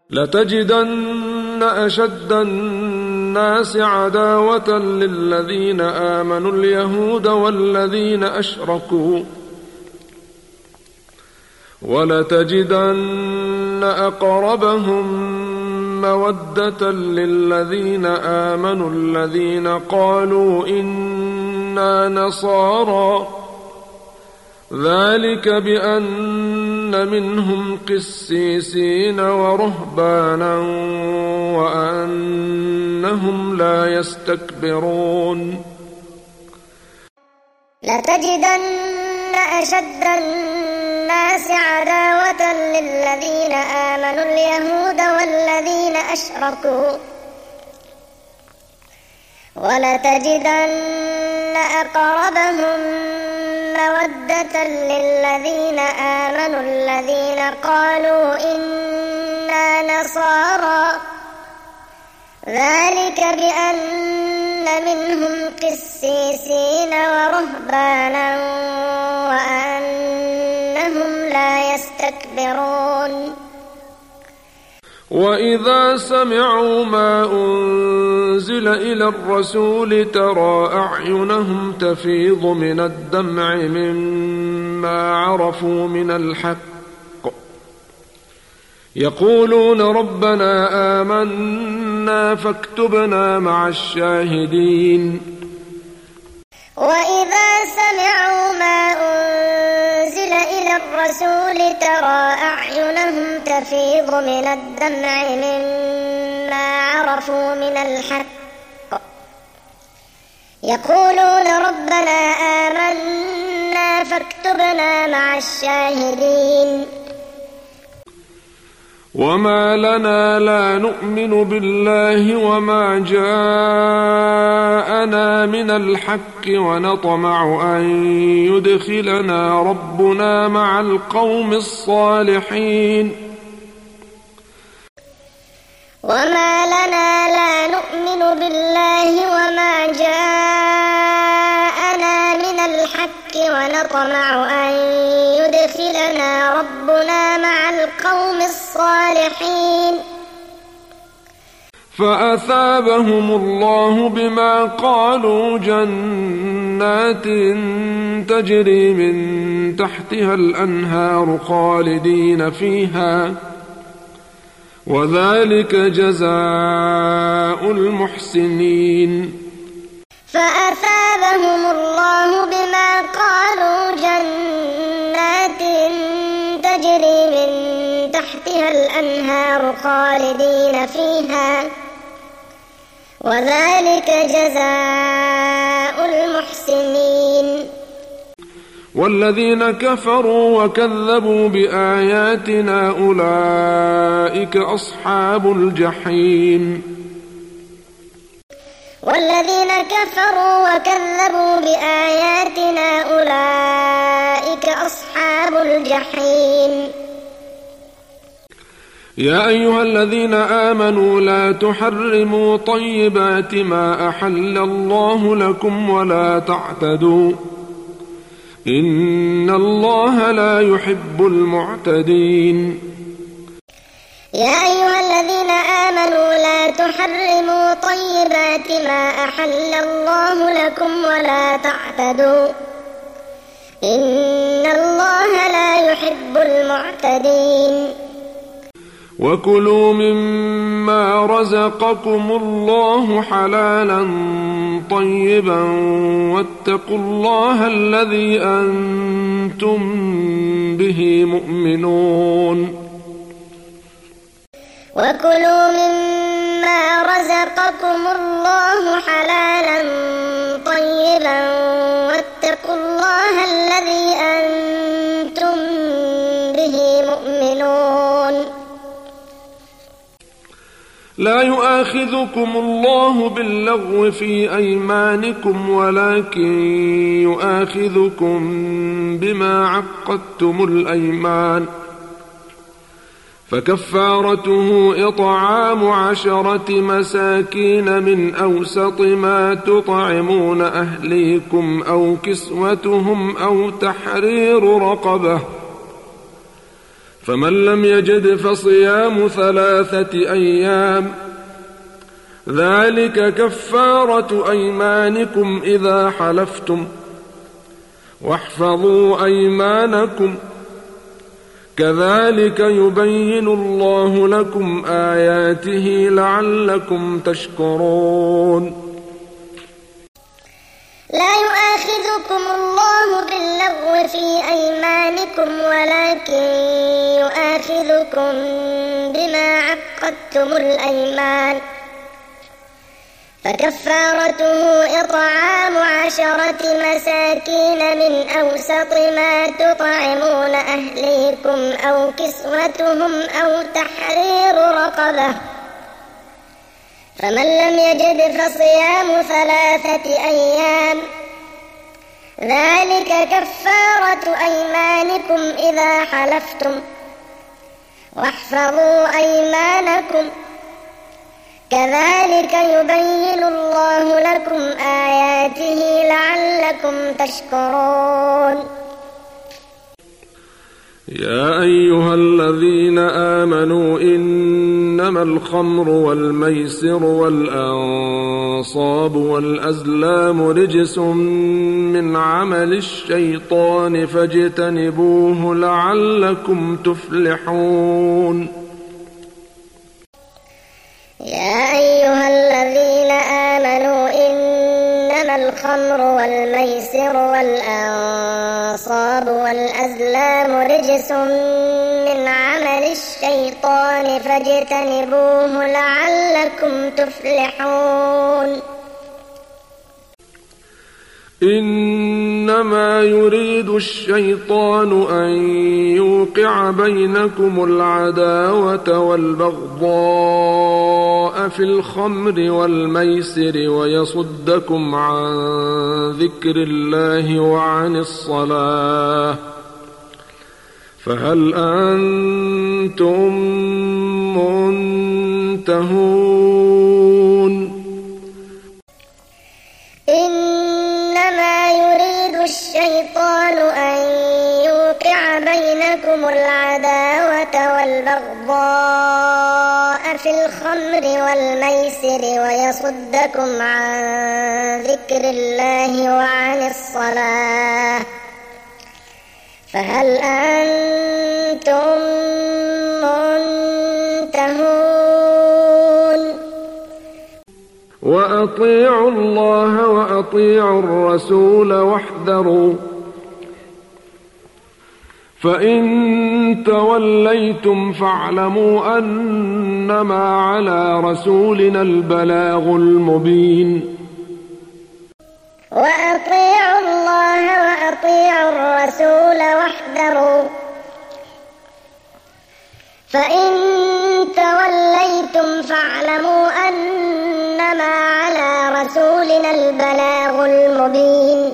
لتجدن أشد الناس عداوة للذين آمنوا اليهود والذين أشركوا ولتجدن أقربهم مودة للذين آمنوا الذين قالوا إنا نصارى ذلك بأن منهم قسيسين ورهبانا وأنهم لا يستكبرون لتجدن أشد الناس عداوة للذين آمنوا اليهود والذين أشركوا ولتجدن أقربهم مودة للذين آمنوا الذين قالوا إنا نصارى ذلك بأن منهم قسيسين ورهبانا وأنهم لا يستكبرون وإذا سمعوا ما أنزل إلى الرسول ترى أعينهم تفيض من الدمع مما عرفوا من الحق يقولون ربنا آمنا فاكتبنا مع الشاهدين وإذا سمعوا ما أنزل إلى الرسول ترى أعينهم تفيض من الدمع مما عرفوا من الحق يقولون ربنا آمنا فاكتبنا مع الشاهدين وما لنا لا نؤمن بالله وما جاءنا من الحق ونطمع أن يدخلنا ربنا مع القوم الصالحين وما لنا لا نؤمن بالله وما جاءنا من الحق ونطمع أن يدخلنا ربنا مع القوم الصالحين فأثابهم الله بما قالوا جنات تجري من تحتها الأنهار خالدين فيها وذلك جزاء المحسنين فأثابهم الله بما قالوا جنات تجري من تحتها الأنهار خالدين فيها وذلك جزاء المحسنين والذين كفروا وكذبوا بآياتنا أولئك أصحاب الجحيم والذين كفروا وكذبوا بآياتنا أولئك أصحاب الجحيم يا أيها الذين آمنوا لا تحرموا طيبات ما أحل الله لكم ولا تعتدوا إن الله لا يحب المعتدين يا أيها الذين آمنوا لا تحرموا طيبات ما أحل الله لكم ولا تعتدوا إن الله لا يحب المعتدين وكلوا مما رزقكم الله حلالا طيبا واتقوا الله الذي أنتم به مؤمنون وكلوا مما رزقكم الله حلالا طيبا واتقوا الله الذي أنتم به مؤمنون لا يؤاخذكم الله باللغو في أيمانكم ولكن يؤاخذكم بما عقدتم الأيمان فكفارته إطعام 10 مساكين من أوسط ما تطعمون أهليكم أو كسوتهم أو تحرير رقبة فمن لم يجد فصيام 3 أيام ذلك كفارة أيمانكم إذا حلفتم واحفظوا أيمانكم كذلك يبين الله لكم آياته لعلكم تشكرون. لا يؤاخذكم الله باللغو في أيمانكم ولكن يؤاخذكم بما عقدتم الأيمان فكفارته إطعام 10 مساكين من أوسط ما تطعمون أهليكم أو كسوتهم أو تحرير رقبة فمن لم يجد فصيام 3 أيام ذلك كفارة أيمانكم إذا حلفتم واحفظوا أيمانكم كذلك يبين الله لكم آياته لعلكم تشكرون. يا أيها الذين آمنوا إنما الخمر والميسر والأنصاب والأزلام رجس من عمل الشيطان فاجتنبوه لعلكم تفلحون. يا أيها الذين آمنوا إنما الخمر والميسر والأنصاب والأزلام رجس من عمل الشيطان فاجتنبوه لعلكم تفلحون. إنما يريد الشيطان أن يوقع بينكم العداوة والبغضاء في الخمر والميسر ويصدكم عن ذكر الله وعن الصلاة فهل أنتم منتهون؟ إنما يريد الشيطان أن يوقع بينكم العداوة والبغضاء في الخمر والميسر ويصدكم عن ذكر الله وعن الصلاة فهل أنتم منتهون؟ وأطيعوا الله وأطيعوا الرسول واحذروا فإن توليتم فاعلموا أنما على رسولنا البلاغ المبين. وأطيعوا الله وأطيعوا الرسول واحذروا فإن توليتم فاعلموا أنما على رسولنا البلاغ المبين.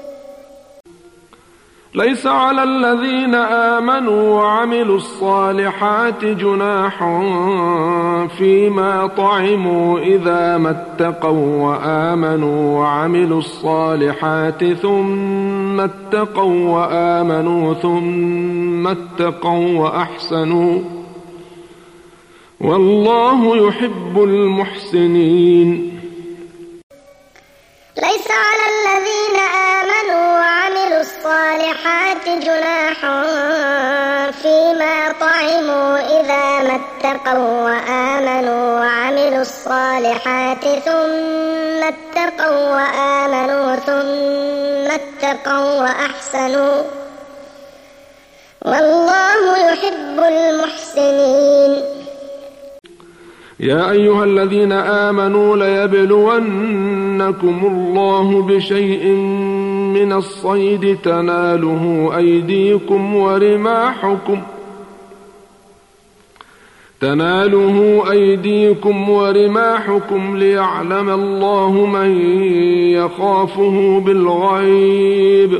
ليس على الذين آمنوا وعملوا الصالحات جناح فيما طعموا إذا ما اتقوا وآمنوا وعملوا الصالحات ثم اتقوا وآمنوا ثم اتقوا وأحسنوا والله يحب المحسنين. ليس على الذين آمنوا وعملوا الصالحات جناح فيما طعموا إذا ما اتقوا وآمنوا وعملوا الصالحات ثم اتقوا وآمنوا ثم اتقوا وأحسنوا والله يحب المحسنين. يا أيها الذين آمنوا ليبلونكم الله بشيء من الصيد تناله أيديكم ورماحكم ليعلم الله من يخافه بالغيب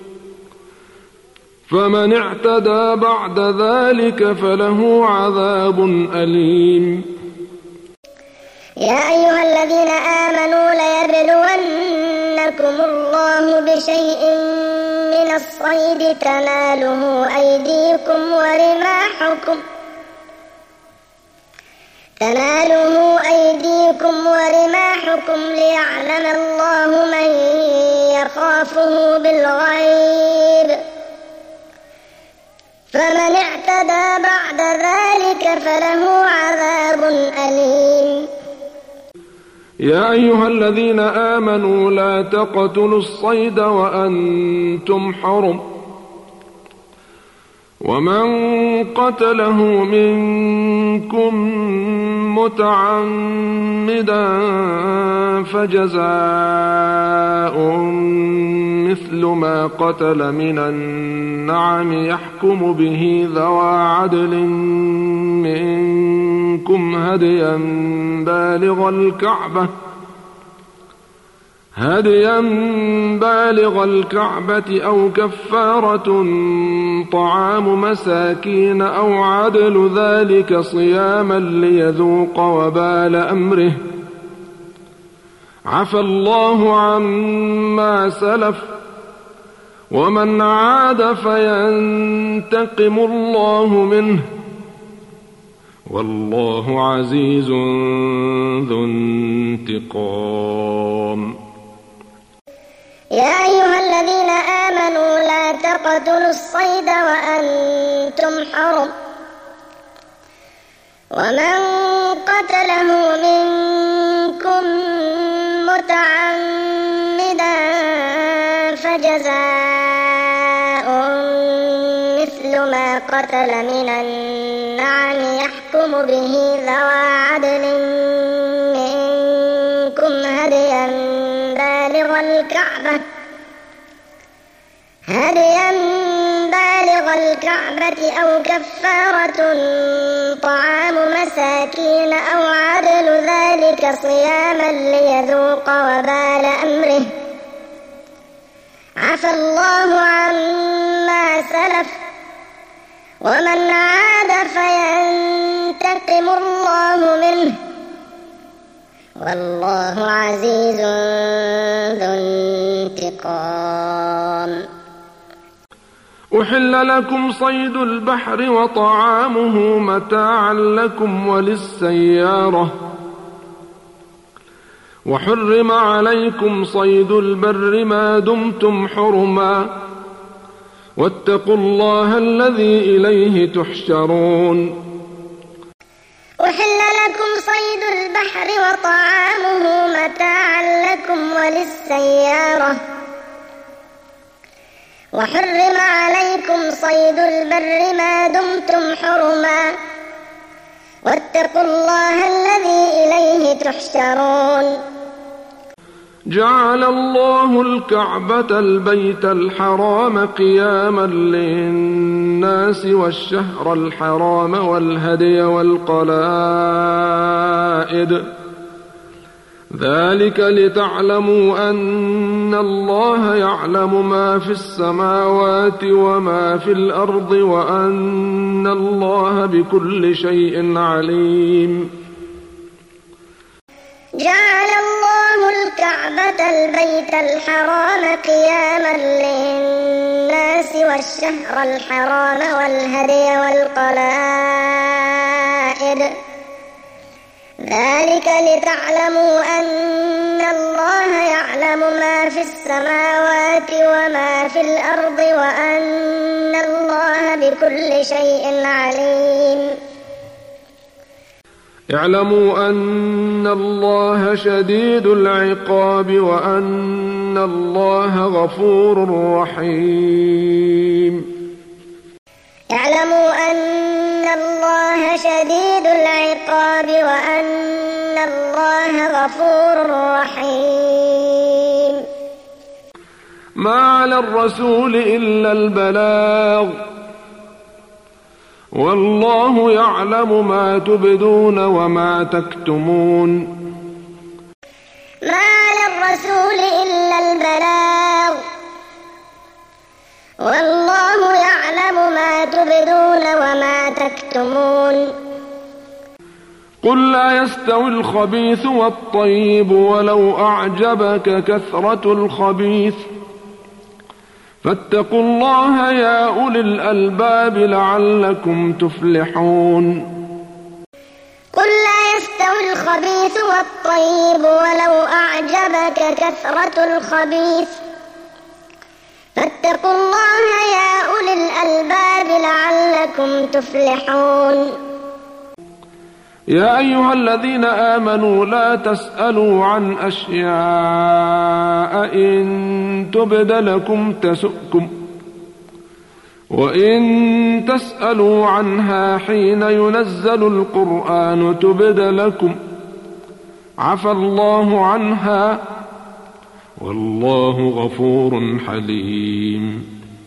فمن اعتدى بعد ذلك فله عذاب أليم. يا أيها الذين آمنوا ليبلونكم الله بشيء من من الصيد تناله أيديكم ورماحكم ليعلم الله من يخافه بالغيب فمن اعتدى بعد ذلك فله عذاب أليم. يا أيها الذين آمنوا لا تقتلوا الصيد وأنتم حرم ومن قتله منكم متعمدا فجزاء مثل ما قتل من النعم يحكم به ذوى عدل منكم هديا بالغ الكعبة أو كفارة طعام مساكين أو عدل ذلك صياما ليذوق وبال أمره عفى الله عما سلف ومن عاد فينتقم الله منه والله عزيز ذو انتقام. يا أيها الذين آمنوا لا تقتلوا الصيد وأنتم حرم ومن قتله منكم متعمدا فجزاء مثل ما قتل من النعم يحكم به ذوى عدل منكم هديا بالغ الكعبة أو كفارة طعام مساكين أو عدل ذلك صياما ليذوق وبال أمره عفى الله عما سلف ومن عاد فينتقم الله منه والله عزيز ذو انتقام. أحل لكم صيد البحر وطعامه متاعا لكم وللسيارة وحرم عليكم صيد البر ما دمتم حرما واتقوا الله الذي إليه تحشرون. أحل لكم صيد البحر وطعامه متاعا لكم وللسيارة وحرم عليكم صيد البر ما دمتم حرما واتقوا الله الذي إليه تحشرون. جعل الله الكعبة البيت الحرام قياما للناس والشهر الحرام والهدي والقلائد ذلك لتعلموا أن الله يعلم ما في السماوات وما في الأرض وأن الله بكل شيء عليم. جعل الله الكعبة البيت الحرام قياما للناس والشهر الحرام والهدي والقلائد ذلك لتعلموا أن الله يعلم ما في السماوات وما في الأرض وأن الله بكل شيء عليم. اعلموا أن الله شديد العقاب وأن الله غفور رحيم. اعلموا أن الله شديد العقاب وأن الله غفور رحيم. ما على الرسول إلا البلاغ والله يعلم ما تبدون وما تكتمون. ما على الرسول إلا البلاغ والله يعلم ما تبدون وما تكتمون. قل لا يستوي الخبيث والطيب ولو أعجبك كثرة الخبيث فاتقوا الله يا أولي الألباب لعلكم تفلحون. قل لا يستوي الخبيث والطيب ولو أعجبك كثرة الخبيث فاتقوا الله يا أولي الألباب لعلكم تفلحون. يا أيها الذين آمنوا لا تسألوا عن أشياء إن تبد لكم تسؤكم وإن تسألوا عنها حين ينزل القرآن تبد لكم عفى الله عنها والله غفور حليم.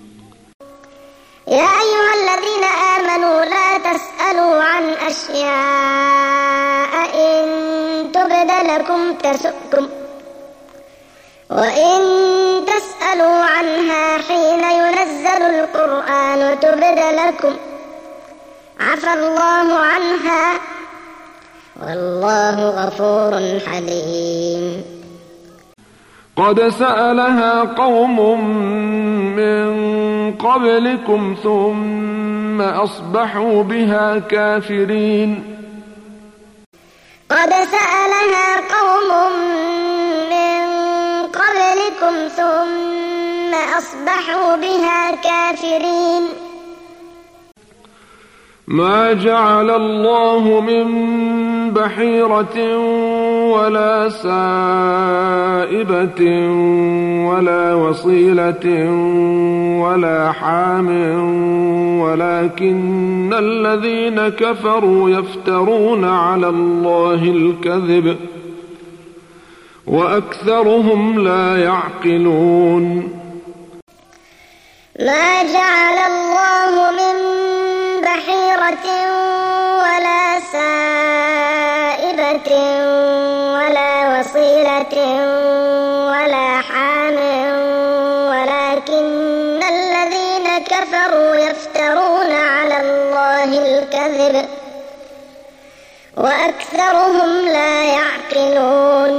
يا أيها الذين آمنوا لا تسألوا عن أشياء إن تبد لكم تسؤكم وإن تسألوا عنها حين ينزل القرآن تبد لكم عفى الله عنها والله غفور حليم. قد سألها قوم من قبلكم ثم أصبحوا بها كافرين. قد سألها قوم من قبلكم ثم أصبحوا بها كافرين. ما جعل الله من بحيرة ولا سائبة ولا وصيلة ولا حام ولكن الذين كفروا يفترون على الله الكذب وأكثرهم لا يعقلون. ما جعل الله من بحيرة ولا سائبة ولا وصيلة ولا حام ولكن الذين كفروا يفترون على الله الكذب وأكثرهم لا يعقلون.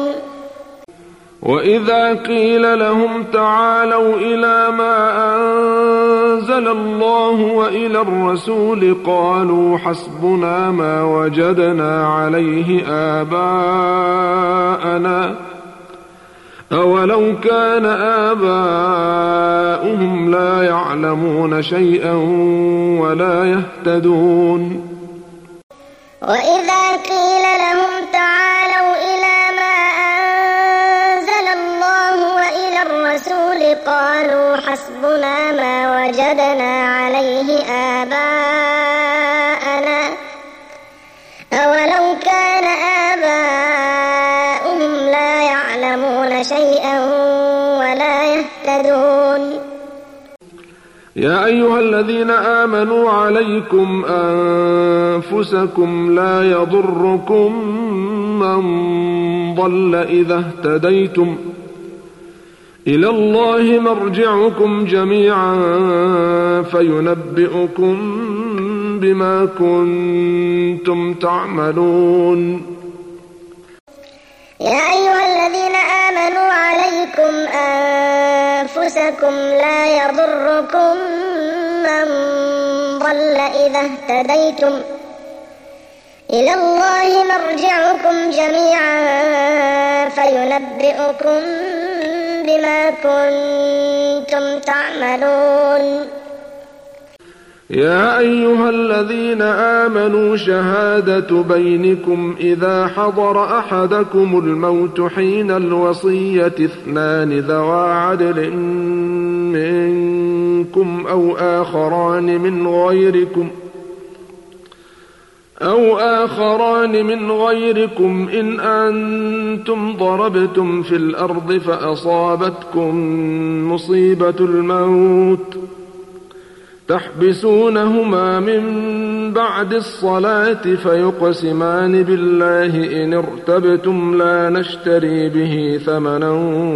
وإذا قيل لهم تعالوا إلى ما أنزل الله وإلى الرسول قالوا حسبنا ما وجدنا عليه آباءنا أولو كان آباؤهم لا يعلمون شيئا ولا يهتدون. وإذا قيل لهم تعالوا إلى ما أنزل الله وإلى الرسول قالوا حسبنا ما وجدنا عليه آباءنا أولو كان آباؤهم لا يعلمون شيئا ولا يهتدون. يا أيها الذين آمنوا عليكم أنفسكم لا يضركم من ضل إذا اهتديتم إلى الله مرجعكم جميعا فينبئكم بما كنتم تعملون. يا أيها الذين آمنوا عليكم أنفسكم لا يضركم من ضل إذا اهتديتم إلى الله مرجعكم جميعا فينبئكم بما كنتم تعملون. يا أيها الذين آمنوا شهادة بينكم إذا حضر أحدكم الموت حين الوصية اثنان ذوى عدل منكم أو آخران من غيركم إن أنتم ضربتم في الأرض فأصابتكم مصيبة الموت تحبسونهما من بعد الصلاة فيقسمان بالله إن ارتبتم لا نشتري به ثمنا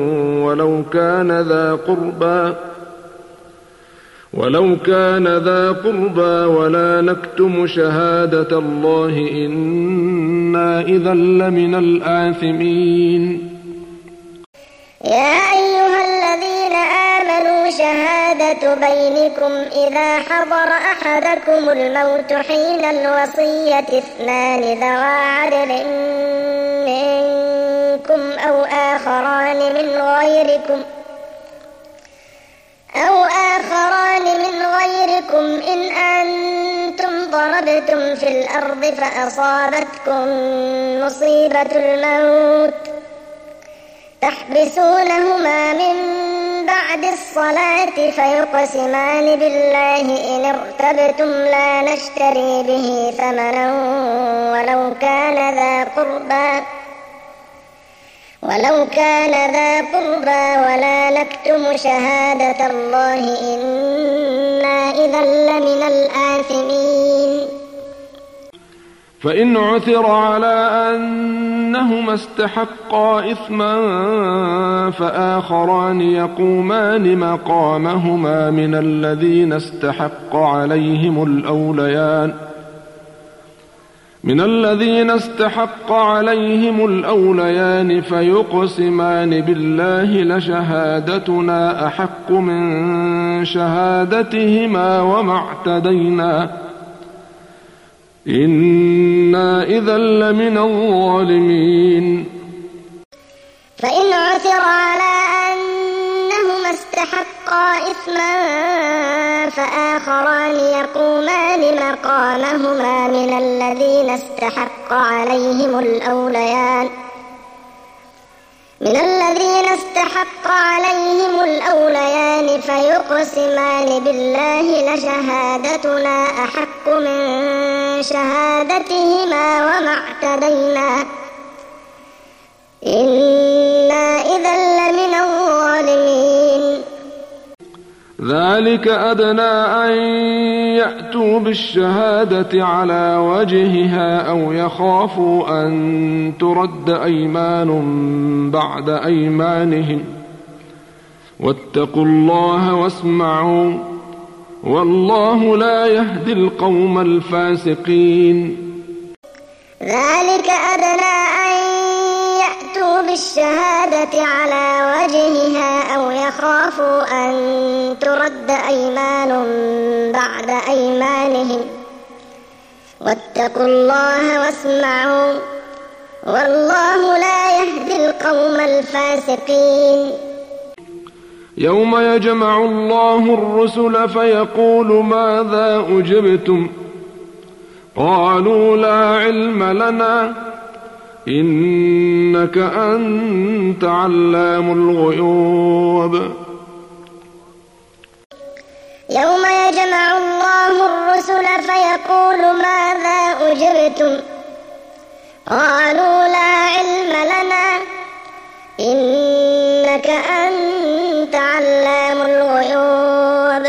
ولو كان ذا قربى ولا نكتم شهادة الله إنا إذا لمن الآثمين. يا أيها الذين آمنوا شهادة بينكم إذا حضر أحدكم الموت حين الوصية 2 ذوى عدل منكم أو آخران من غيركم إن أنتم ضربتم في الأرض فأصابتكم مصيبة الموت تحبسونهما من بعد الصلاة فيقسمان بالله إن ارتبتم لا نشتري به ثمنا ولو كان ذا قربى ولا نكتم شهادة الله إنا إذا لمن الآثمين. فإن عثر على أنهما استحقا إثما فآخران يقومان مقامهما من الذين استحق عليهم الأوليان فيقسمان بالله لشهادتنا أحق من شهادتهما وما اعتدينا إنا إذا لمن الظالمين. فإن عثر على أنهما استحقا إثما فآخران يقومان مقامهما من الذين استحق عليهم الأوليان فيقسمان بالله لشهادتنا أحق من شهادتهما وما اعتدينا إنا إذا لمن الظالمين. ذلك أدنى أن يأتوا بالشهادة على وجهها أو يخافوا أن ترد أيمان بعد أيمانهم واتقوا الله واسمعوا والله لا يهدي القوم الفاسقين. ذلك أدنى أن يأتوا بالشهادة على وجهها أو يخافوا أن ترد أيمان بعد أيمانهم واتقوا الله واسمعوا والله لا يهدي القوم الفاسقين. يوم يجمع الله الرسل فيقول ماذا أجبتم قالوا لا علم لنا إنك أنت علام الغيوب. يوم يجمع الله الرسل فيقول ماذا أجبتم قالوا لا علم لنا إنك أنت علام الغيوب.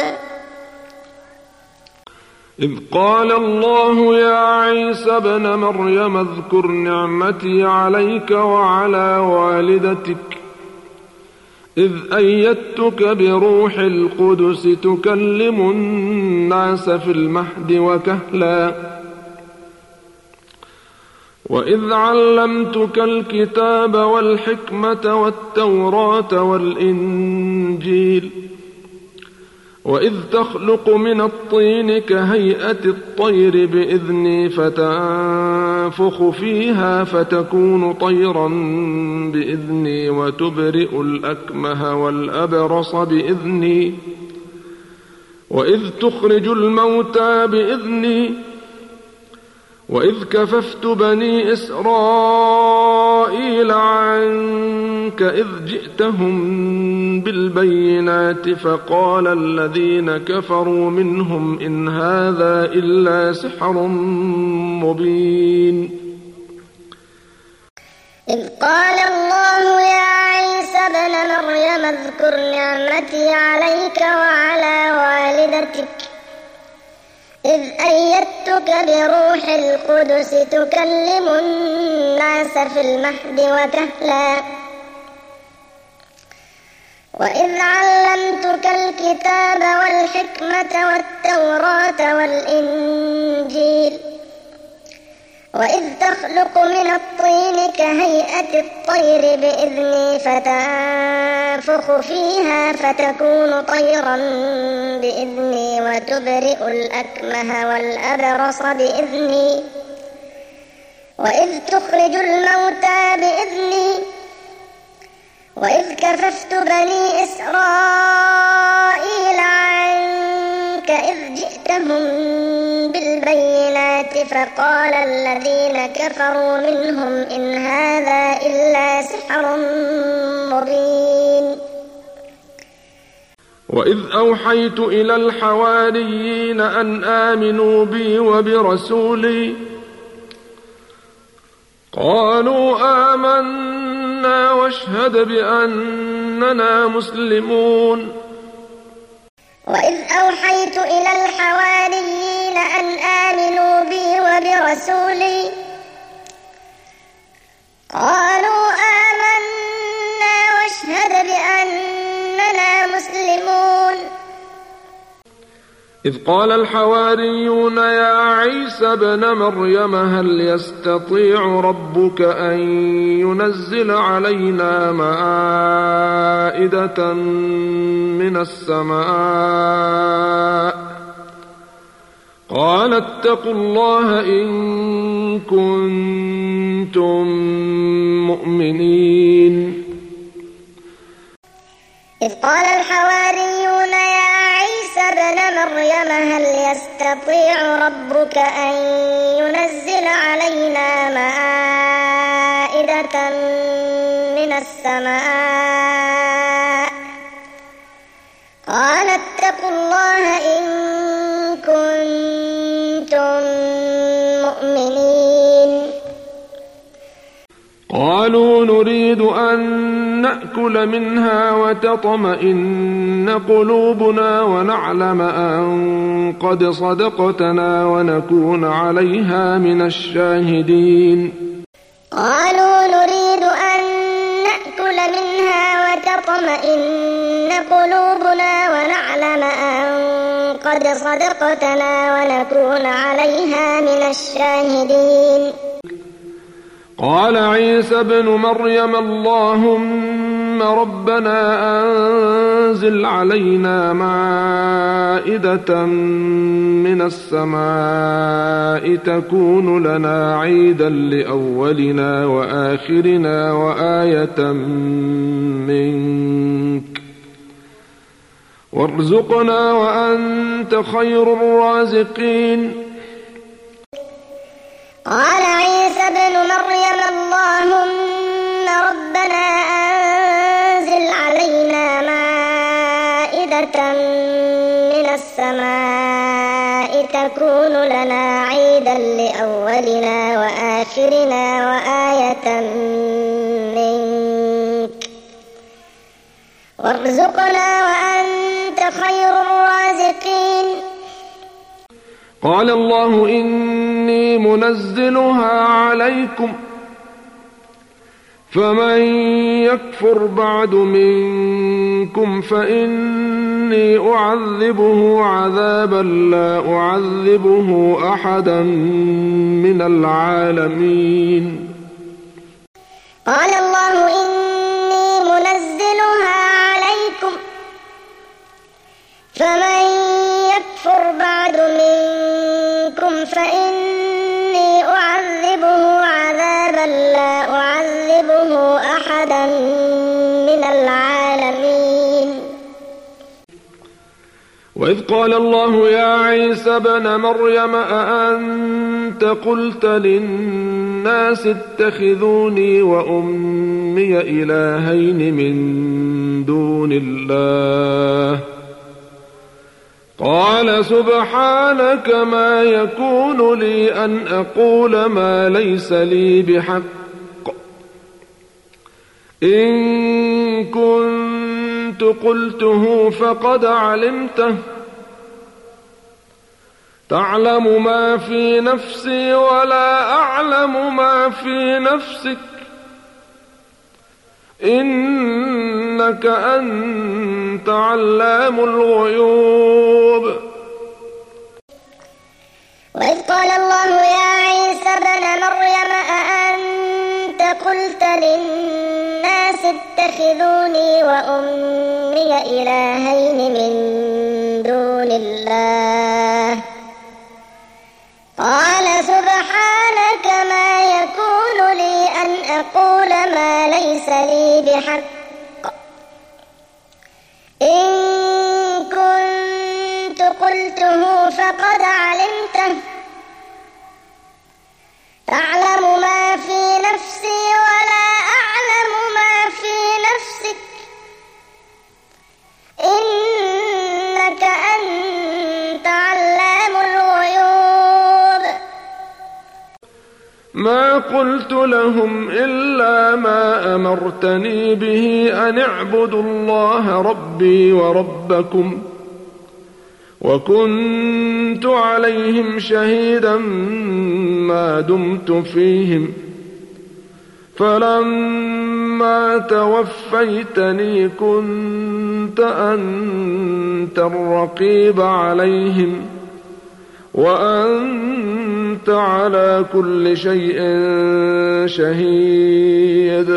إذ قال الله يا عيسى ابن مريم اذكر نعمتي عليك وعلى والدتك إذ أيدتك بروح القدس تكلم الناس في المهد وكهلا وإذ علمتك الكتاب والحكمة والتوراة والإنجيل وإذ تخلق من الطين كهيئة الطير بإذني فتنفخ فيها فتكون طيرا بإذني وتبرئ الأكمه والأبرص بإذني وإذ تخرج الموتى بإذني وإذ كففت بني إسرائيل عنك إذ جئتهم بالبينات فقال الذين كفروا منهم إن هذا إلا سحر مبين. إذ قال الله يا عيسى ابن مريم اذكر نعمتي عليك وعلى والدتك إذ أيدتك بروح القدس تكلم الناس في المهد وكهلا وإذ علمتك الكتاب والحكمة والتوراة والإنجيل وإذ تخلق من الطين كهيئة الطير بإذني فتنفخ تنفخ فيها فتكون طيرا بإذني وتبرئ الأكمه والأبرص بإذني وإذ تخرج الموتى بإذني وإذ كففت بني إسرائيل عنك إذ جئتهم بالبينات فقال الذين كفروا منهم إن هذا إلا سحر مبين. وإذ أوحيت إلى الحواريين أن آمنوا بي وبرسولي قالوا آمنا واشهد بأننا مسلمون. وإذ أوحيت إلى الحواريين أن آمنوا بي وبرسولي قالوا آمنا واشهد بأننا مسلمون. إذ قال الحواريون يا عيسى ابن مريم هل يستطيع ربك أن ينزل علينا مائدة من السماء قال اتقوا الله إن كنتم مؤمنين. إذ قال الحواريون يا عيسى ابن مريم هل يستطيع ربك أن ينزل علينا مائدة من السماء قال اتقوا الله إن كنتم مؤمنين. قالوا نريد أن نأكل منها وتطمئن قلوبنا ونعلم أن قد صدقتنا ونكون عليها من الشاهدين. قالوا نريد أن نأكل منها وتطمئن قلوبنا ونعلم أن قد صدقتنا ونكون عليها من الشاهدين. قال عيسى ابن مريم اللهم ربنا أنزل علينا مائدة من السماء تكون لنا عيدا لأولنا وآخرنا وآية منك وارزقنا وأنت خير الرازقين. قال عيسى ابن مريم اللهم ربنا أنزل علينا مائدة من السماء تكون لنا عيدا لأولنا وآخرنا وآية منك وارزقنا وأنت خير الرازقين. قال الله إني منزلها عليكم فمن يكفر بعد منكم فإني أعذبه عذابا لا أعذبه أحدا من العالمين. قال الله إني منزلها عليكم فمن يكفر بعد منكم فإني أعذبه عذابا لا أعذبه أحدا من العالمين. وإذ قال الله يا عيسى ابن مريم أأنت قلت للناس اتخذوني وأمي إلهين من دون الله قال سبحانك ما يكون لي أن أقول ما ليس لي بحق إن كنت قلته فقد علمته تعلم ما في نفسي ولا أعلم ما في نفسك إنك أنت علام الغيوب. وإذ قال الله يا عيسى ابن مريم أأنت قلت للناس اتخذوني وأمي إلهين من دون الله قال سبحانك ما يكون لي أن أقول ما ليس لي بحق إن كنت قلته فقد علمته تعلم ما في نفسي ولا أعلم ما في نفسك إنك أنت علام الغيوب. ما قلت لهم إلا ما أمرتني به أن اعبدوا الله ربي وربكم وكنت عليهم شهيدا ما دمت فيهم فلما توفيتني كنت أنت الرقيب عليهم وأنت على كل شيء شهيد.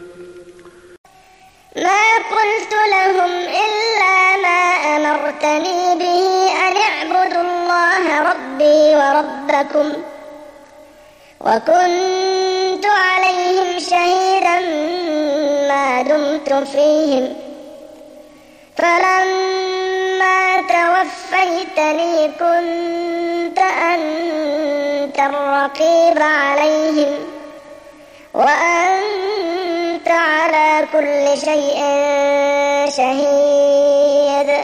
ما قلت لهم إلا ما أمرتني به أن اعبدوا الله ربي وربكم وكنت عليهم شهيدا ما دمت فيهم فلما توفيتني كنت أنت الرقيب عليهم وأنت على كل شيء شهيد.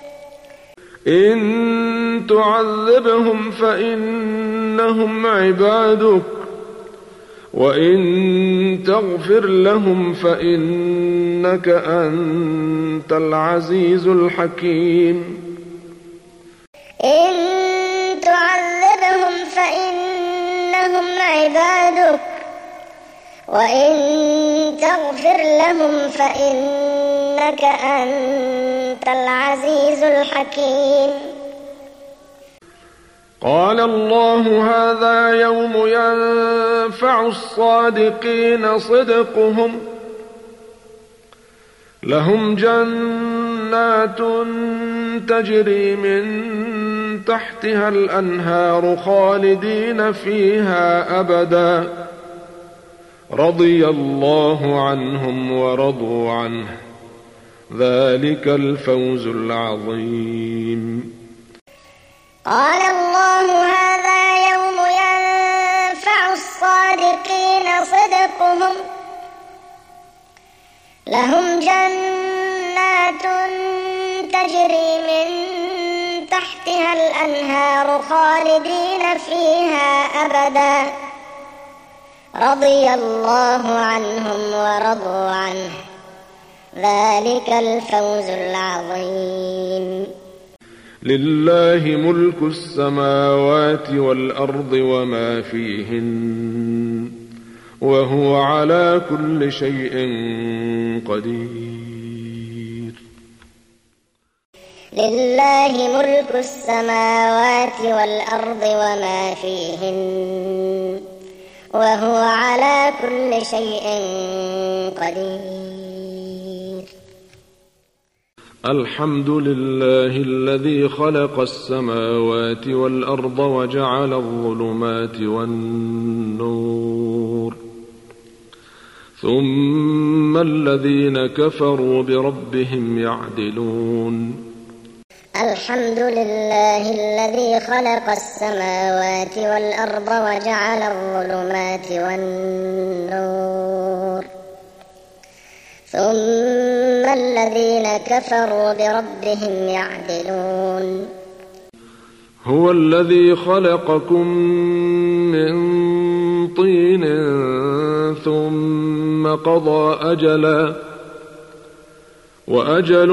إن تعذبهم فإنهم عبادك وإن تغفر لهم فإنك أنت العزيز الحكيم. إن تعذبهم فإنهم عبادك وإن تغفر لهم فإنك أنت العزيز الحكيم. قال الله هذا يوم ينفع الصادقين صدقهم لهم جنات تجري من تحتها الأنهار خالدين فيها أبدا رضي الله عنهم ورضوا عنه ذلك الفوز العظيم. قال الله هذا يوم ينفع الصادقين صدقهم لهم جنات تجري من تحتها الأنهار خالدين فيها أبدا رضي الله عنهم ورضوا عنه ذلك الفوز العظيم. لله ملك السماوات والأرض وما فيهن وهو على كل شيء قدير. لله ملك السماوات والأرض وما فيهن وهو على كل شيء قدير. الحمد لله الذي خلق السماوات والأرض وجعل الظلمات والنور ثم الذين كفروا بربهم يعدلون. الحمد لله الذي خلق السماوات والأرض وجعل الظلمات والنور ثم الذين كفروا بربهم يعدلون. هو الذي خلقكم من طين ثم قضى أجلا وأجل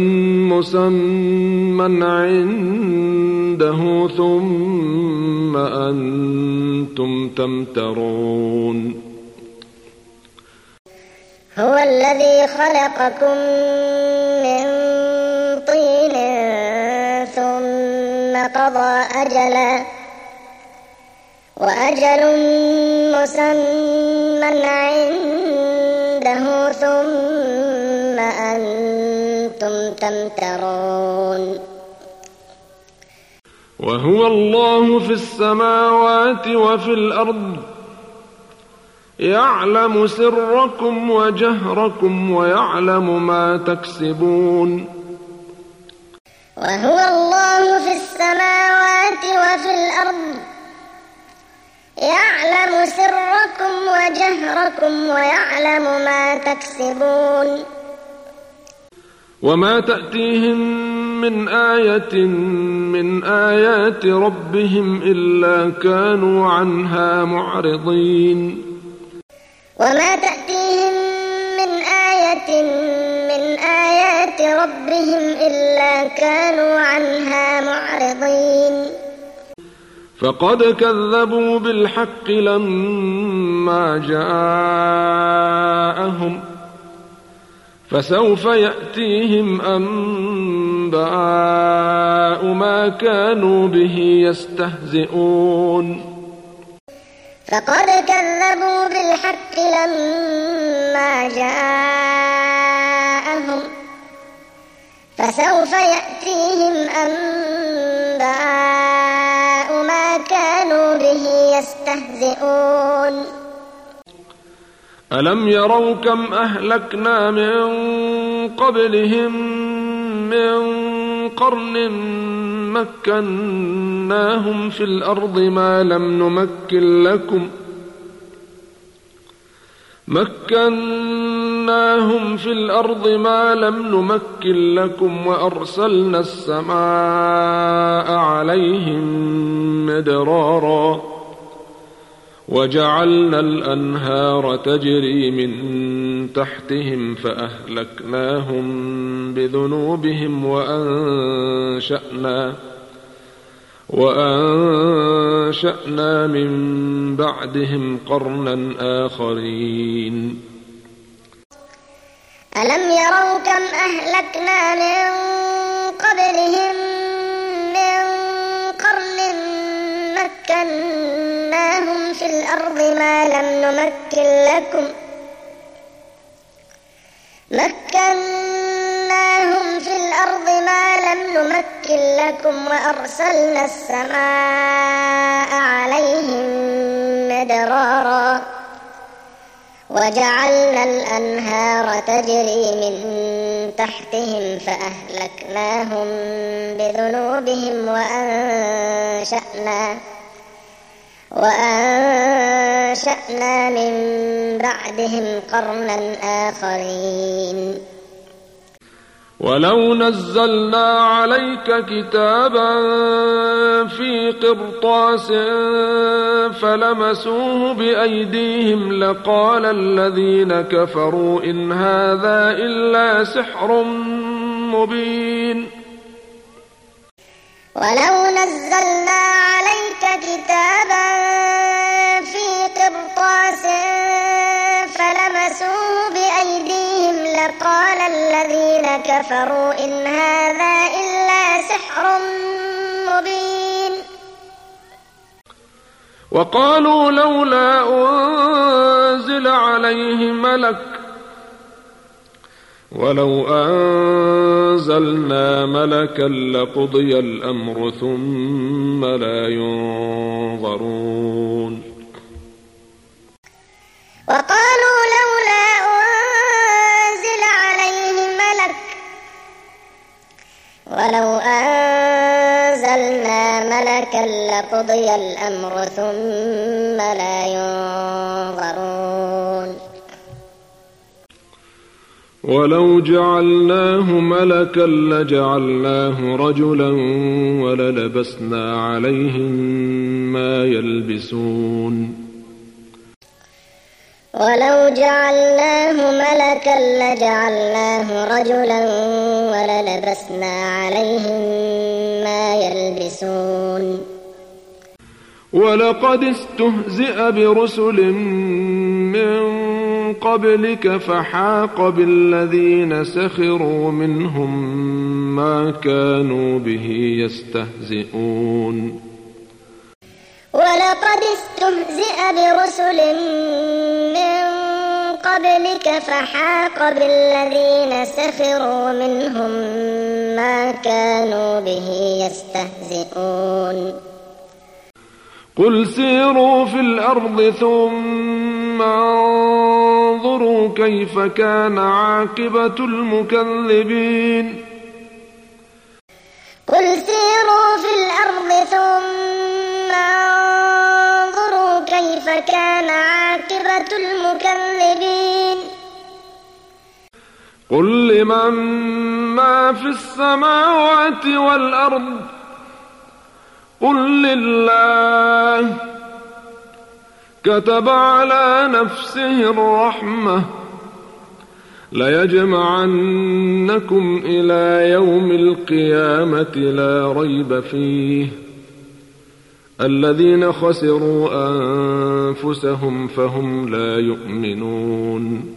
مسمى عنده ثم أنتم تمترون. هو الذي خلقكم من طين ثم قضى أجلا وأجل مسمى عنده ثم أنتم تمترون وهو الله في السماوات وفي الأرض يعلم سركم وجهركم ويعلم ما تكسبون وهو الله في السماوات وفي الأرض يعلم سركم وجهركم ويعلم ما تكسبون وما تأتيهم من آية من آيات ربهم إلا كانوا عنها معرضين وما تأتيهم من آية من آيات ربهم إلا كانوا عنها معرضين فقد كذبوا بالحق لما جاءهم فسوف يأتيهم أنباء ما كانوا به يستهزئون فقد كذبوا بالحق لما جاءهم فسوف يأتيهم أنباء ما كانوا به يستهزئون ألم يروا كم أهلكنا من قبلهم من قرن مكناهم في الأرض ما لم نمكن لكم وأرسلنا السماء عليهم مدرارا وجعلنا الأنهار تجري من تحتهم فأهلكناهم بذنوبهم وأنشأنا من بعدهم قرنا آخرين ألم يروا كم أهلكنا من قبلهم من قرن مكناهم في الأرض ما لم نمكن لكم وأرسلنا السماء عليهم مدرارا وجعلنا الأنهار تجري من تحتهم فأهلكناهم بذنوبهم وأنشأنا من بعدهم قرنا آخرين ولو نزلنا عليك كتابا في قرطاس فلمسوه بأيديهم لقال الذين كفروا إن هذا إلا سحر مبين ولو نزلنا عليك كتابا في قرطاس فلمسوه بأيديهم لقال الذين كفروا إن هذا إلا سحر مبين وقالوا لولا أنزل عليه ملك ولو أنزلنا ملكا لقضي الأمر ثم لا ينظرون وقالوا لولا أنزل عليه ملك ولو أنزلنا ملكا لقضي الأمر ثم لا ينظرون ولو جعلناه ملكا لجعلناه رجلا وللبسنا عليهم ما يلبسون ولو جعلناه ملكا لجعلناه رجلا وللبسنا عليهم ما يلبسون ولقد استهزئ برسل من قبلك فحاق بالذين سخروا منهم ما كانوا به يستهزئون ولقد استهزئ برسل من قبلك فحاق بالذين سخروا منهم ما كانوا به يستهزئون قل سيروا في الأرض ثم انظروا كيف كان عاقبة المكذبين قل سيروا في الأرض ثم انظروا كيف كان عاقبة المكذبين قل لمن ما في السماوات والأرض قل لله كتب على نفسه الرحمة ليجمعنكم إلى يوم القيامة لا ريب فيه الذين خسروا أنفسهم فهم لا يؤمنون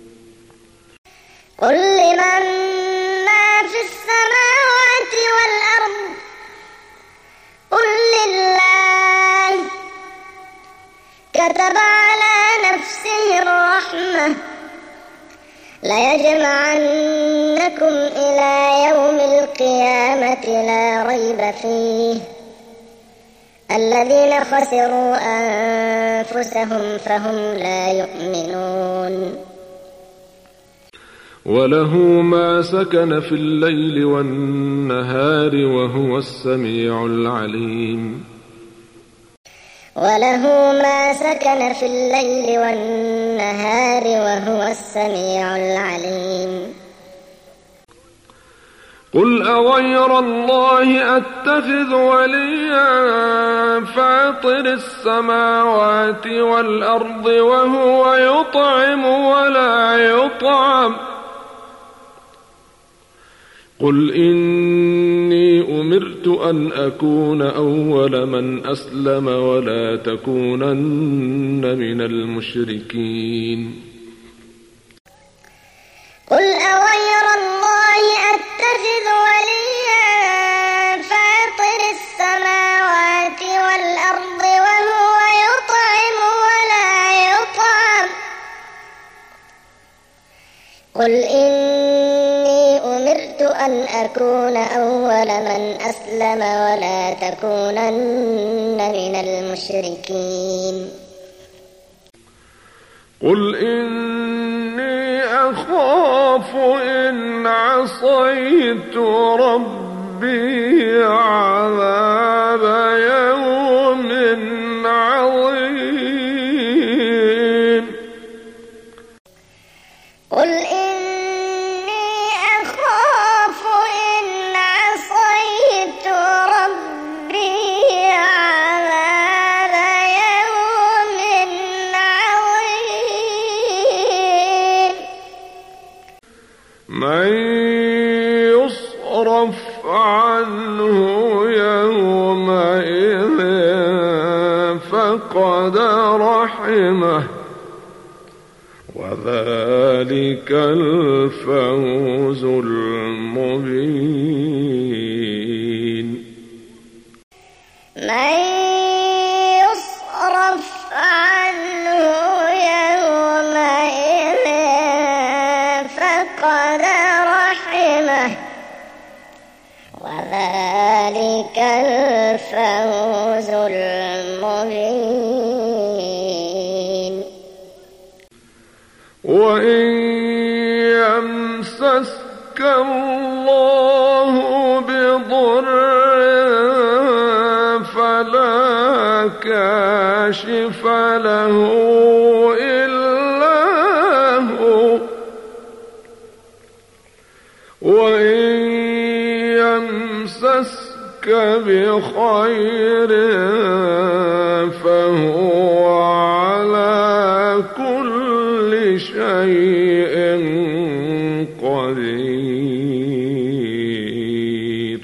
قل لمن ما في السماوات والأرض قل لله كتب على نفسه الرحمة ليجمعنكم إلى يوم القيامة لا ريب فيه الذين خسروا أنفسهم فهم لا يؤمنون وله ما سكن في الليل والنهار وهو السميع العليم وله ما سكن في الليل والنهار وهو السميع العليم قل أغير الله أتخذ وليا فاطر السماوات والأرض وهو يطعم ولا يطعم قل إني أمرت أن أكون أول من أسلم ولا تكونن من المشركين قل أغير الله أتخذ وليا فاطر السماوات والأرض وهو يطعم ولا يطعم قل إني أمرت أن أكون أول من أسلم ولا تكونن من المشركين قل إني أخاف إن عصيت ربي عذاب يوم عظيم قل إني أخاف إن عصيت ربي عذاب يوم عظيم من يصرف عنه يومئذ فقد رحمه وذلك الفوز المبين من يصرف عنه يومئذ فقد رحمه وذلك الفوز المبين وإن يمسسك الله بضر فلا كاشف له إلا هو وإن يمسسك بخير فهو على كل شيء قدير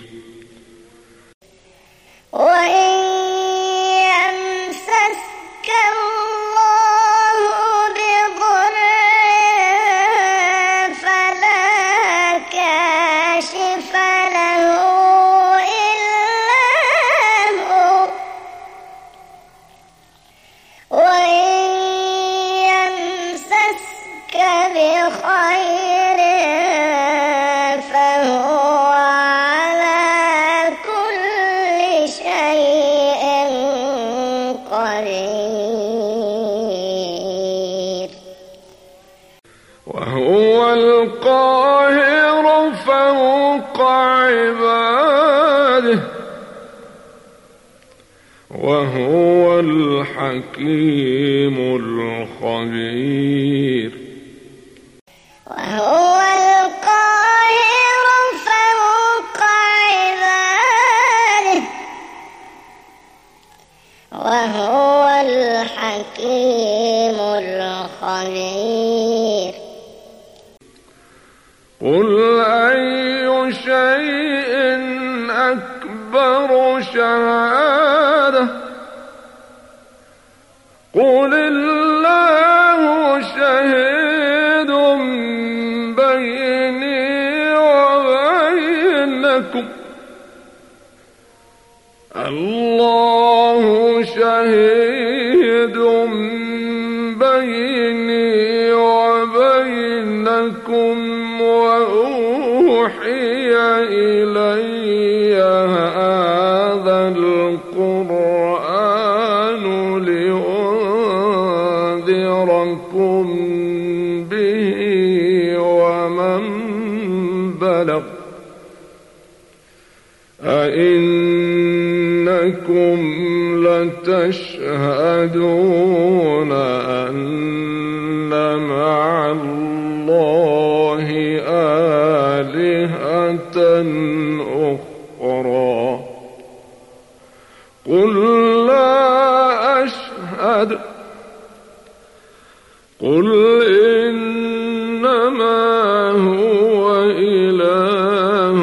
وإن يمسسك الله بضر فلا كاشف له إلا هو وإن يمسسك خير فهو على كل شيء قدير وهو القاهر فوق عباده وهو الحكيم الخبير وهو القاهر فوق عباده وهو الحكيم الخبير قل أي شيء أكبر شهادة قل الله شهيد بيني وبينكم الله شهيد بيني وبينكم وأوحي إلي هذا القرآن لأنذركم به ومن بلغ أئنكم لتشهدون أن مع الله آلهة أخرى قل لا أشهد قل إنما هو إله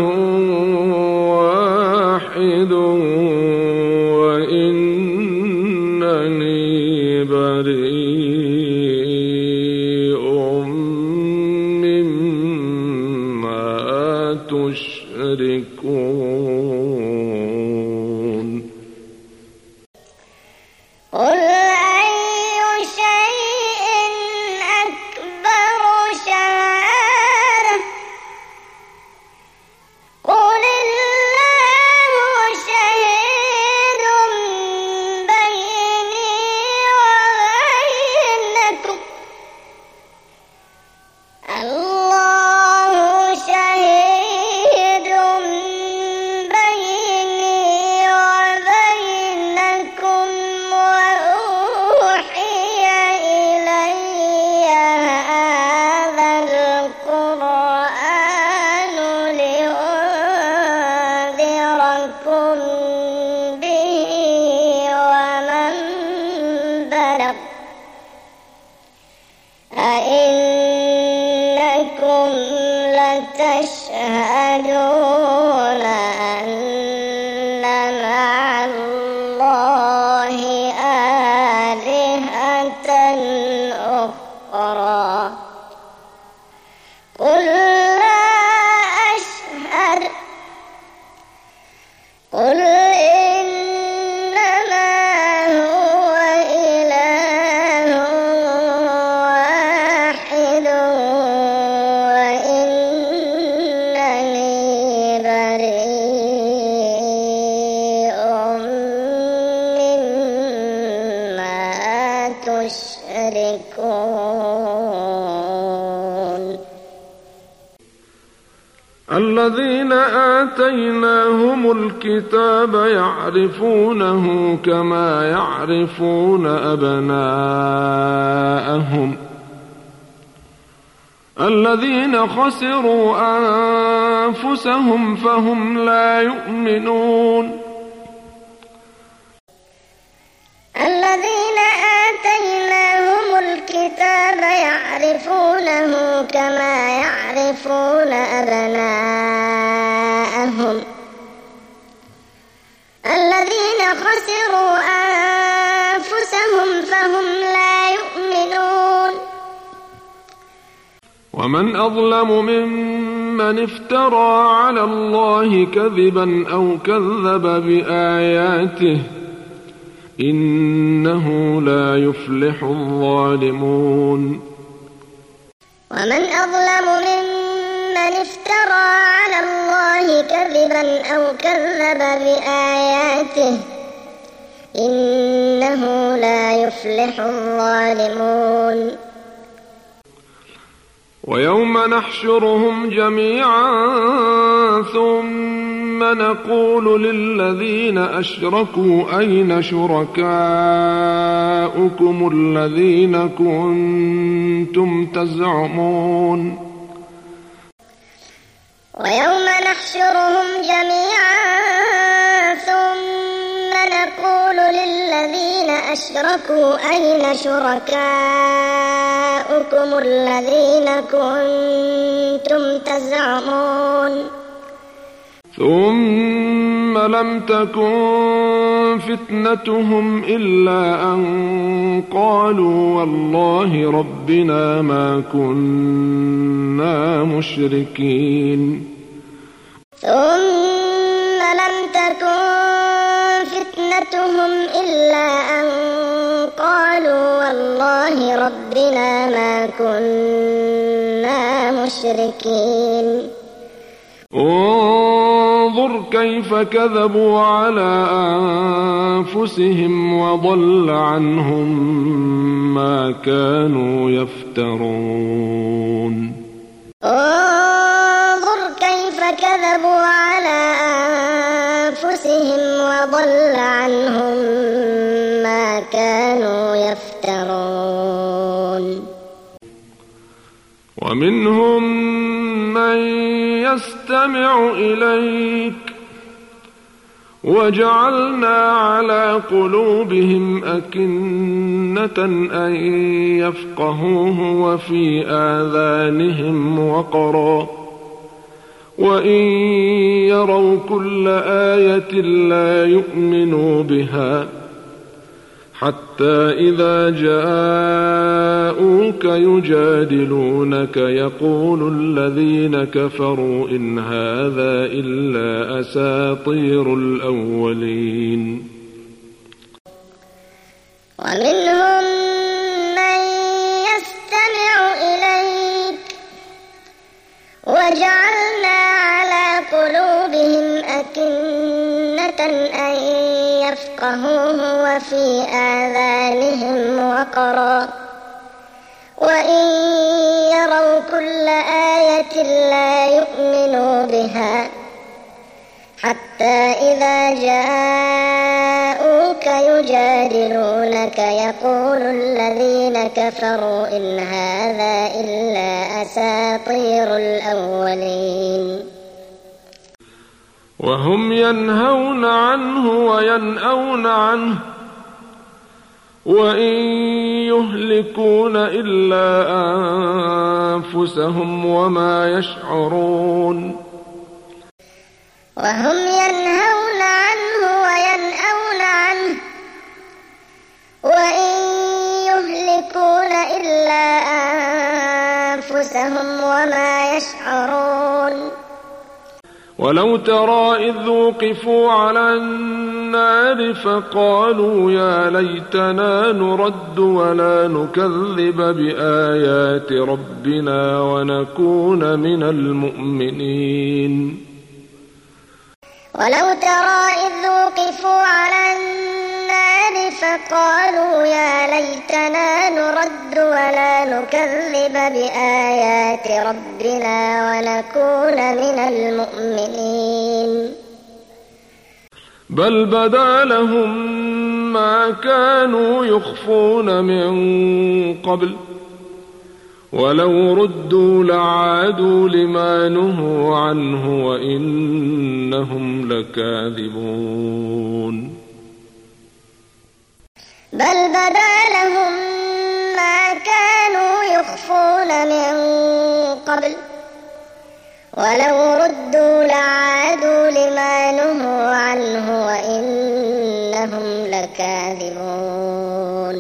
واحد وإنني بريء مما تشركون قل أي شيء أكبر شهادة قل الله شهيد بيني وبينكم الله شهيد بيني وبينكم وأوحي إلي هذا القرآن لأنذركم به ومن بلغ أئنكم لتشهدون أن مع الله آلهة أخرى قل لا أشهد قل إنما هو إله واحد وإنني بريء مما تشركون الذين آتيناهم الكتاب يعرفونه كما يعرفون أبناءهم الذين خسروا أنفسهم فهم لا يؤمنون الذين آتيناهم الكتاب يعرفونه كما يعرفون أبناءهم الذين خسروا أنفسهم فهم لا يؤمنون ومن أظلم ممن افترى على الله كذبا أو كذب بآياته إنه لا يفلح الظالمون ومن أظلم ممن افترى على الله كذبا أو كذب بآياته إنه لا يفلح الظالمون ويوم نحشرهم جميعا ثم نقول للذين أشركوا أين شركاؤكم الذين كنتم تزعمون ويوم نحشرهم جميعا ثم نقول للذين أشركوا أين شركاؤكم الذين كنتم تزعمون ثم لم تكن فتنتهم إلا أن قالوا والله ربنا ما كنا مشركين ثم لم تكن فتنتهم إلا أن قالوا والله ربنا ما كنا مشركين انظر كيف كذبوا على أنفسهم وضل عنهم ما كانوا يفترون انظر كيف كذبوا على أنفسهم وضل عنهم ما كانوا يفترون ومنهم من يستمع إليك وجعلنا على قلوبهم أكنة أن يفقهوه وفي آذانهم وقرا وإن يروا كل آية لا يؤمنوا بها حتى إذا جاءوك يجادلونك يقول الذين كفروا إن هذا إلا أساطير الأولين ومنهم من يستمع إليك وجعلنا على قلوبهم أكنة أن يفقهوه وفي آذانهم وقرا وإن يروا كل آية لا يؤمنوا بها حتى إذا جاءوك يجادلونك يقول الذين كفروا إن هذا إلا أساطير الأولين وهم ينهون عنه وينأون عنه وإن يهلكون إلا أنفسهم وما يشعرون وهم ينهون عنه وينأون عنه وإن يهلكون إلا أنفسهم وما يشعرون ولو ترى إذ وقفوا على النار فقالوا يا ليتنا نرد ولا نكذب بآيات ربنا ونكون من المؤمنين ولو ترى إذ وقفوا على النار فقالوا يا ليتنا نرد ولا نكذب بآيات ربنا ونكون من المؤمنين بل بدا لهم ما كانوا يخفون من قبل ولو ردوا لعادوا لما نهوا عنه وإنهم لكاذبون بل بدا لهم ما كانوا يخفون من قبل ولو ردوا لعادوا لما نهوا عنه وإنهم لكاذبون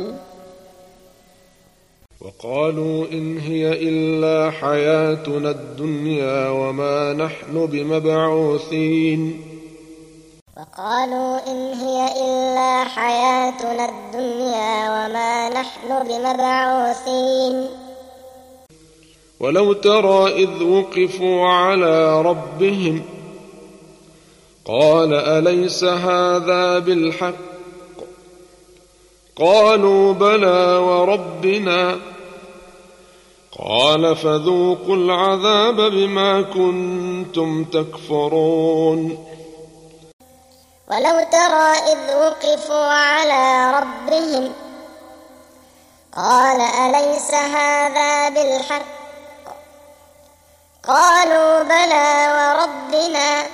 وقالوا إن هي إلا حياتنا الدنيا وما نحن بمبعوثين وقالوا إن هي إلا حياتنا الدنيا وما نحن بمبعوثين ولو ترى إذ وقفوا على ربهم قال أليس هذا بالحق قالوا بلى وربنا قال فذوقوا العذاب بما كنتم تكفرون ولو ترى إذ وقفوا على ربهم قال أليس هذا بالحق قالوا بلى وربنا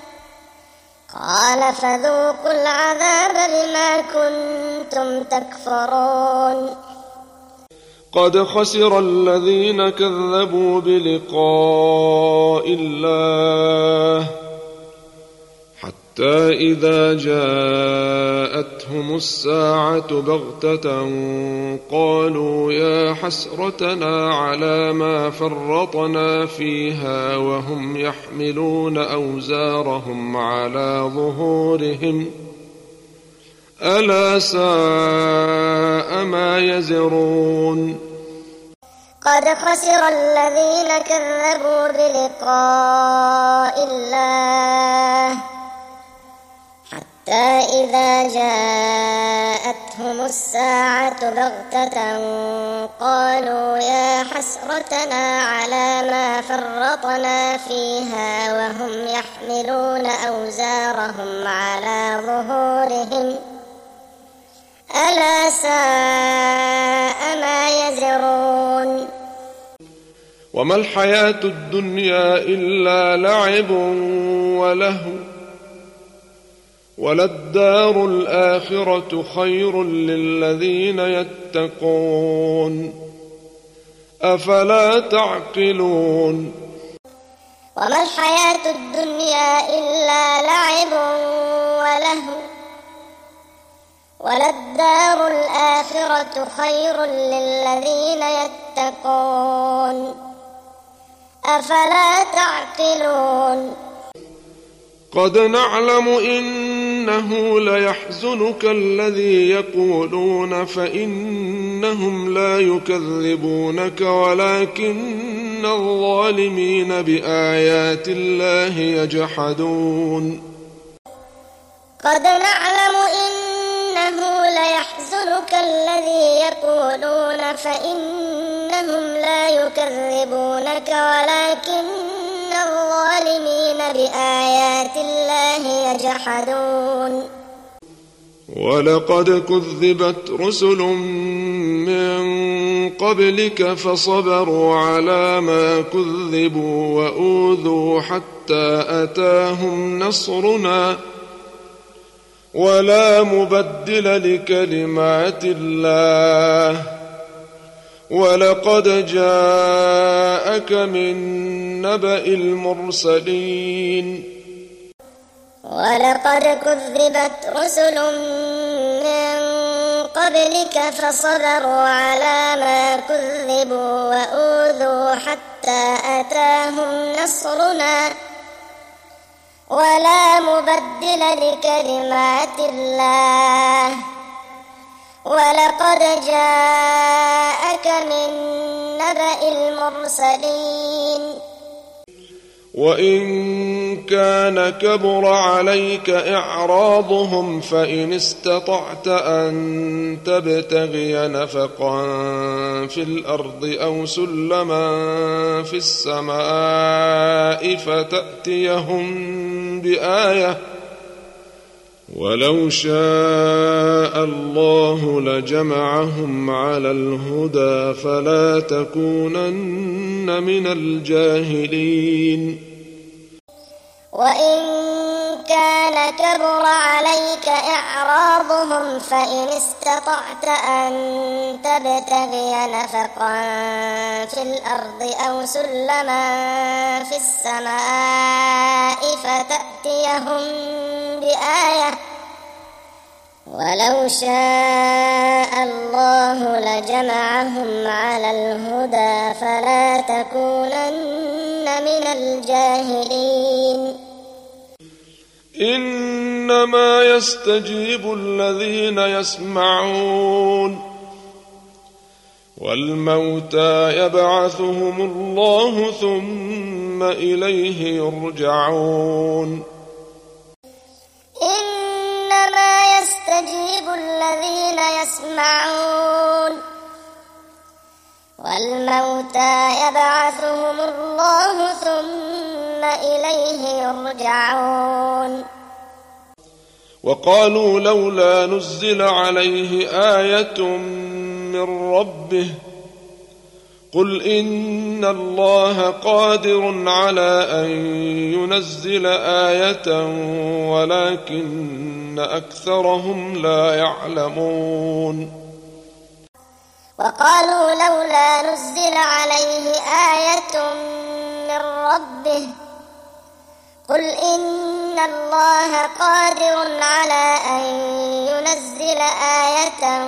قال فذوقوا العذاب بما كنتم تكفرون قد خسر الذين كذبوا بلقاء الله حتى إذا جاءتهم الساعة بغتة قالوا يا حسرتنا على ما فرطنا فيها وهم يحملون أوزارهم على ظهورهم ألا ساء ما يزرون قد خسر الذين كذبوا بلقاء الله حتى إذا جاءتهم الساعة بغتة قالوا يا حسرتنا على ما فرطنا فيها وهم يحملون أوزارهم على ظهورهم ألا ساء ما يزرون وما الحياة الدنيا إلا لعب ولهو وللدار الآخرة خير للذين يتقون أفلا تعقلون وما الحياة الدنيا إلا لعب ولهو وللدار الآخرة خير للذين يتقون أفلا تعقلون قد نعلم إنه ليحزنك الذي يقولون فإنهم لا يكذبونك ولكن الظالمين بآيات الله يجحدون قد نعلم إنه ليحزنك الذي يقولون فإنهم لا يكذبونك ولكن الظالمين بآيات الله يجحدون ولقد كذبت رسل من قبلك فصبروا على ما كذبوا وأوذوا حتى أتاهم نصرنا ولا مبدل لكلمات الله ولقد جاءك من نبأ المرسلين ولقد كذبت رسل من قبلك فصبروا على ما كذبوا وأوذوا حتى أتاهم نصرنا ولا مبدل لكلمات الله ولقد جاءك من نبأ المرسلين وإن كان كبر عليك إعراضهم فإن استطعت أن تبتغي نفقا في الأرض أو سلما في السماء فتأتيهم بآية ولو شاء الله لجمعهم على الهدى فلا تكونن من الجاهلين وإن كان كبر عليك إعراضهم فإن استطعت أن تبتغي نفقا في الأرض أو سلما في السماء فتأتيهم بآية ولو شاء الله لجمعهم على الهدى فلا تكونن من الجاهلين إنما يستجيب الذين يسمعون والموتى يبعثهم الله ثم إليه يرجعون إنما يستجيب الذين يسمعون والموتى يبعثهم الله ثم إليه يرجعون وقالوا لولا نزل عليه آية من ربه قل إن الله قادر على أن ينزل آية ولكن أكثرهم لا يعلمون وقالوا لولا نزل عليه آية من ربه قل إن الله قادر على أن ينزل آية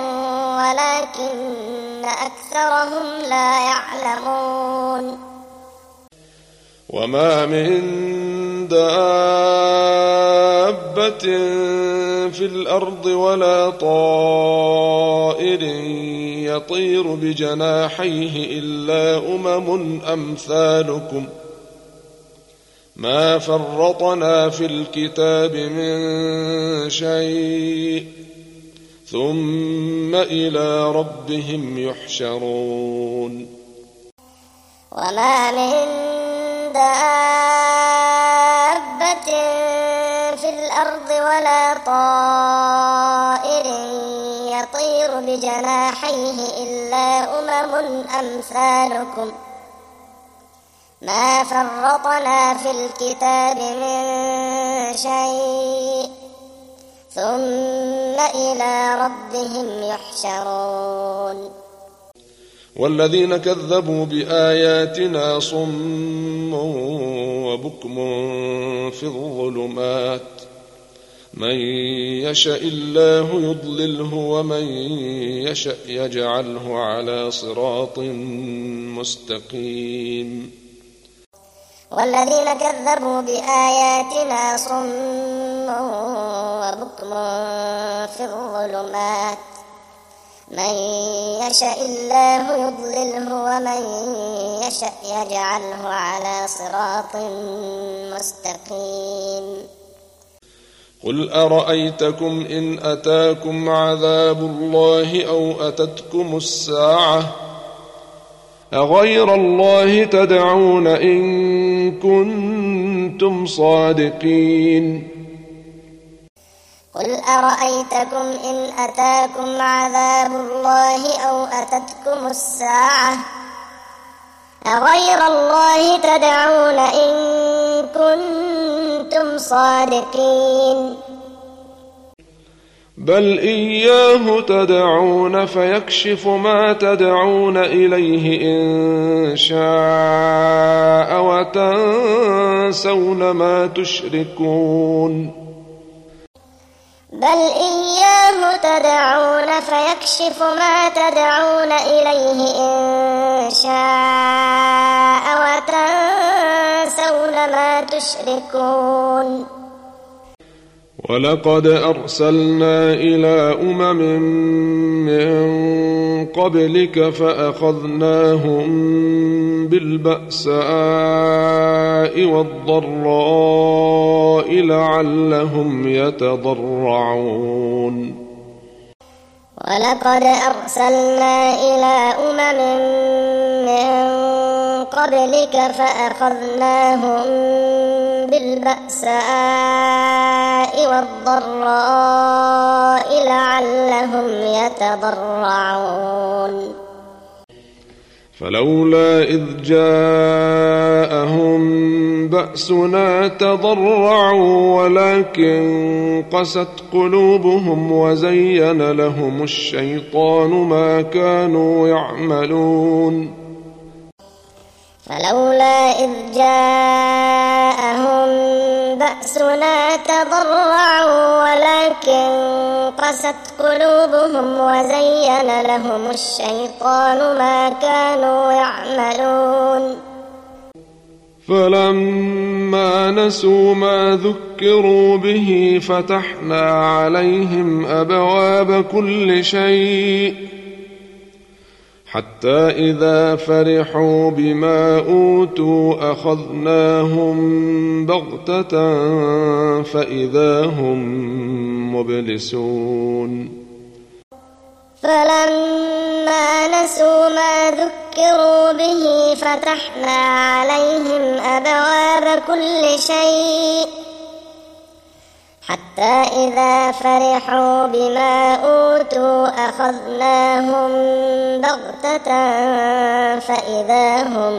ولكن أكثرهم لا يعلمون وما من دابة في الأرض ولا طائر يطير بجناحيه إلا أمثالكم ما فرطنا في الكتاب من شيء ثم إلى ربهم يحشرون وما من دابة في الأرض ولا طائر يطير بجناحيه إلا أمثالكم ما فرطنا في الكتاب من شيء ثم إلى ربهم يحشرون والذين كذبوا بآياتنا صم وبكم في الظلمات من يشاء الله يضلله ومن يشاء يجعله على صراط مستقيم والذين كذبوا بآياتنا صم وبكم في الظلمات من يشاء الله يضلله ومن يشاء يجعله على صراط مستقيم قل أرأيتكم إن أتاكم عذاب الله أو أتتكم الساعة أغير الله تدعون إن كنتم صادقين قل أرأيتكم إن أتاكم عذاب الله أو أتتكم الساعة أغير الله تدعون إن كنتم صادقين بل إياه تدعون فيكشف ما تدعون إليه إن شاء وتنسون ما تشركون بل إياه تدعون فيكشف ما تدعون إليه إن شاء وتنسون ما تشركون ولقد أرسلنا إلى من قبلك فأخذناهم بالبأساء والضراء لعلهم يتضرعون ولقد أرسلنا إلى من قبلك فأخذناهم بالبأساء والضراء لعلهم يتضرعون فلولا إذ جاءهم بأسنا تضرعوا ولكن قست قلوبهم وزين لهم الشيطان ما كانوا يعملون فلولا إذ جاءهم بأسنا تضرعوا ولكن قست قلوبهم وزين لهم الشيطان ما كانوا يعملون فلما نسوا ما ذكروا به فتحنا عليهم أبواب كل شيء حتى إذا فرحوا بما أوتوا أخذناهم بغتة فإذا هم مبلسون فلما نسوا ما ذكروا به فتحنا عليهم أبواب كل شيء حتى إذا فرحوا بما أوتوا أخذناهم بغتة فإذا هم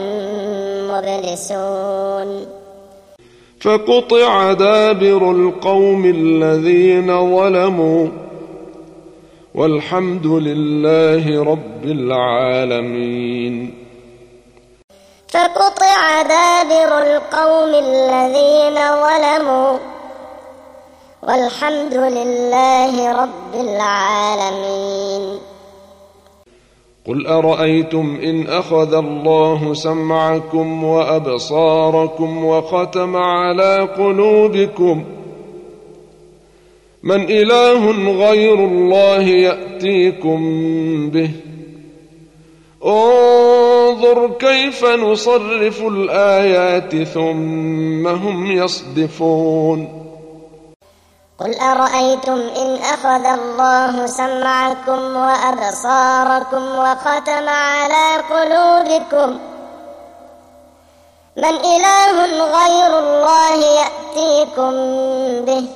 مبلسون فقطع دابر القوم الذين ظلموا والحمد لله رب العالمين فقطع دابر القوم الذين ظلموا والحمد لله رب العالمين قل أرأيتم إن أخذ الله سمعكم وأبصاركم وختم على قلوبكم من إله غير الله يأتيكم به انظر كيف نصرف الآيات ثم هم يصدفون قل أرأيتم إن أخذ الله سمعكم وأبصاركم وختم على قلوبكم من إله غير الله يأتيكم به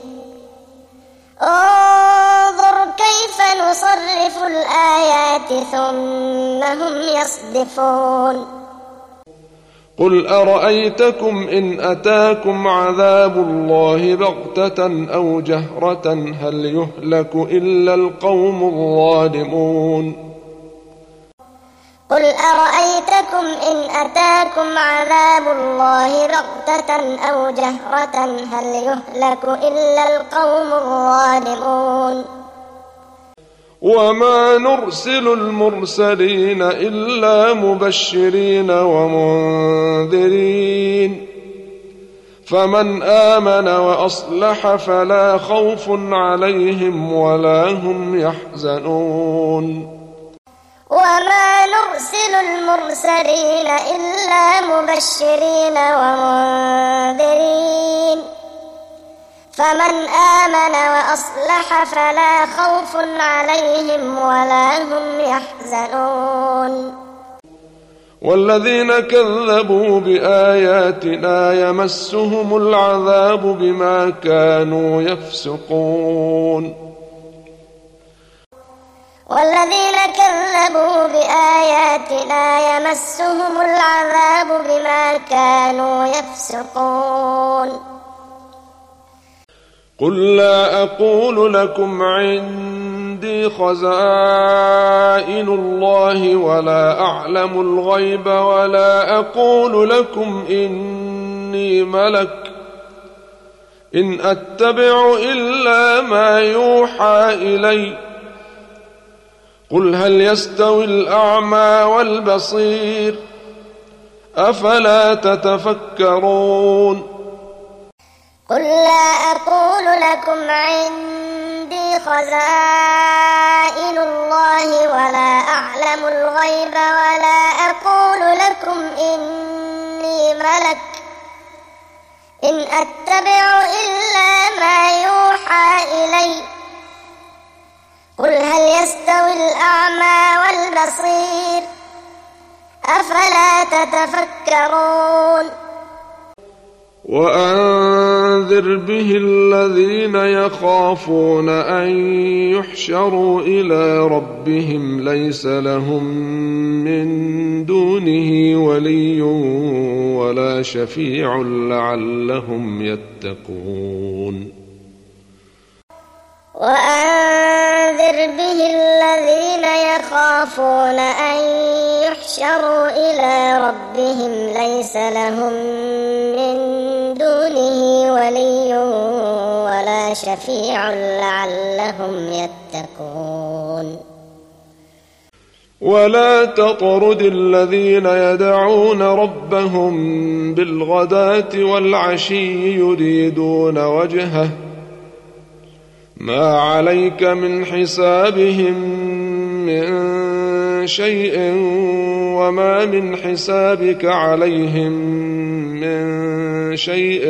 انظر كيف نصرف الآيات ثم هم يصدفون قل أرأيتكم إن أتاكم عذاب الله بغتة أو جهرة هل يهلك إلا القوم الظالمون قل أرأيتكم إن أتاكم عذاب الله بغتة أو جهرة هل يهلك إلا القوم الظالمون وما نرسل المرسلين إلا مبشرين ومنذرين فمن آمن وأصلح فلا خوف عليهم ولا هم يحزنون وما نرسل المرسلين إلا مبشرين ومنذرين فمن آمن وأصلح فلا خوف عليهم ولا هم يحزنون والذين كذبوا بآياتنا يمسهم العذاب بما كانوا يفسقون والذين كذبوا بآياتنا يمسهم العذاب بما كانوا يفسقون قل لا أقول لكم عندي خزائن الله ولا أعلم الغيب ولا أقول لكم إني ملك إن أتبع إلا ما يوحى إلي قل هل يستوي الأعمى والبصير أفلا تتفكرون قل لا أقول لكم عندي خزائن الله ولا أعلم الغيب ولا أقول لكم إني ملك إن أتبع إلا ما يوحى إلي قل هل يستوي الأعمى والبصير أفلا تتفكرون وأنذر به الذين يخافون أن يحشروا إلى ربهم ليس لهم من دونه ولي ولا شفيع لعلهم يتقون وأنذر به الذين يخافون أن يحشروا إلى ربهم ليس لهم من دونه ولي ولا شفيع لعلهم يتقون ولا تطرد الذين يدعون ربهم بالغداة والعشي يريدون وجهه ما عليك من حسابهم من شيء وما من حسابك عليهم من شيء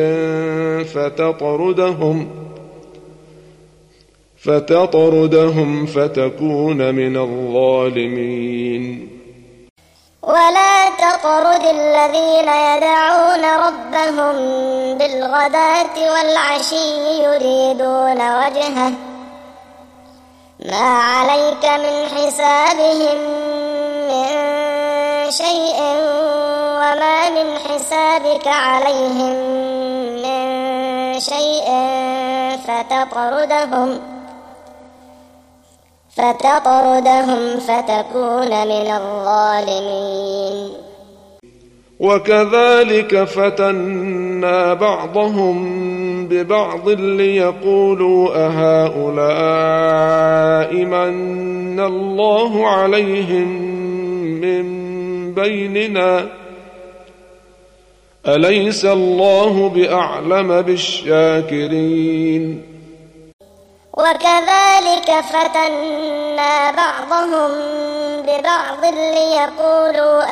فتطردهم فتكون من الظالمين. ولا تطرد الذين يدعون ربهم بالغداة والعشي يريدون وجهه ما عليك من حسابهم من شيء وما من حسابك عليهم من شيء فتطردهم فتكون من الظالمين. وكذلك فتنا بعضهم ببعض ليقولوا أهؤلاء من الله عليهم من بيننا أليس الله بأعلم بالشاكرين. وكذلك فتنا بعضهم ببعض ليقولوا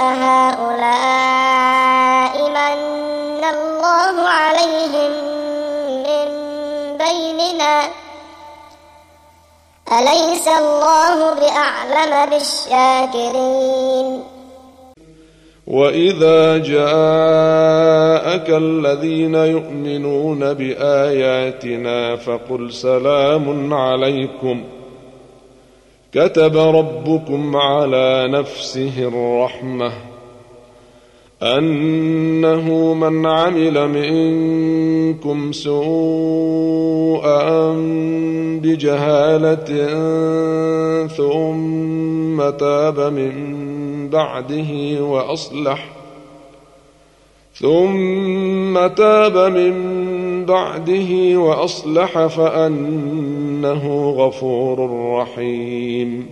أهؤلاء من الله عليهم من بيننا أليس الله بأعلم بالشاكرين. وإذا جاءك الذين يؤمنون بآياتنا فقل سلام عليكم كتب ربكم على نفسه الرحمة أنه من عمل منكم سوءا بجهالة ثم تاب من بعده وأصلح فأنه غفور رحيم.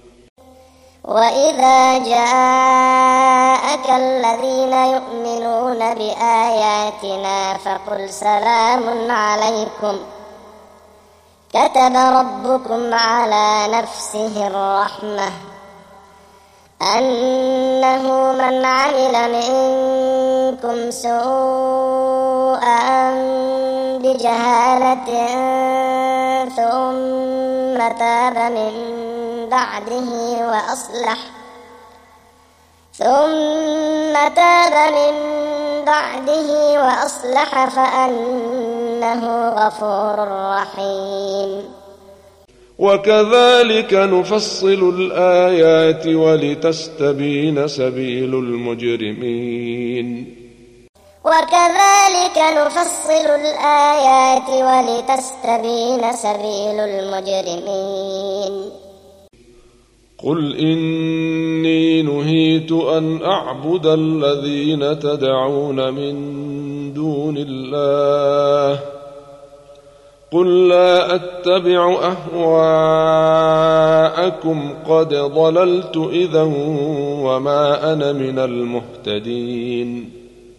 وإذا جاءك الذين يؤمنون بآياتنا فقل سلام عليكم كتب ربكم على نفسه الرحمة أنه من عمل منكم سوءا بجهالة ثم تاب من بعده وأصلح فأنه غفور رحيم. وكذلك نفصل الآيات ولتستبين سبيل المجرمين. وكذلك نفصل الآيات ولتستبين سبيل المجرمين. قل إني نهيت أن أعبد الذين تدعون من دون الله قل لا أتبع أهواءكم قد ضللت إذا وما أنا من المهتدين.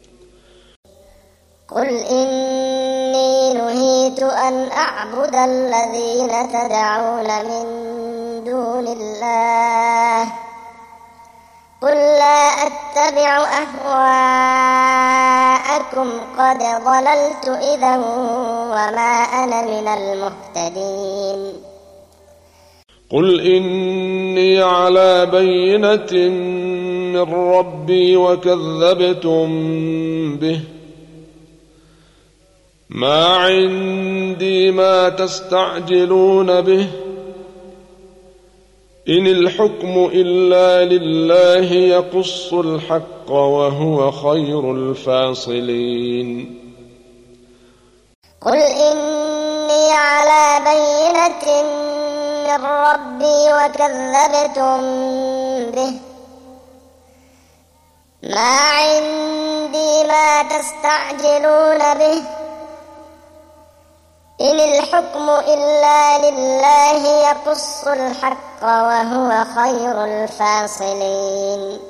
قل إني نهيت أن أعبد الذين تدعون من دون الله قل لا أتبع أهواءكم قد ضللت إذا وما أنا من المهتدين. قل إني على بينة من ربي وكذبتم به ما عندي ما تستعجلون به إن الحكم إلا لله يقص الحق وهو خير الفاصلين. قل إني على بينة من ربي وكذبتم به ما عندي ما تستعجلون به إن الحكم إلا لله يقص الحق وهو خير الفاصلين.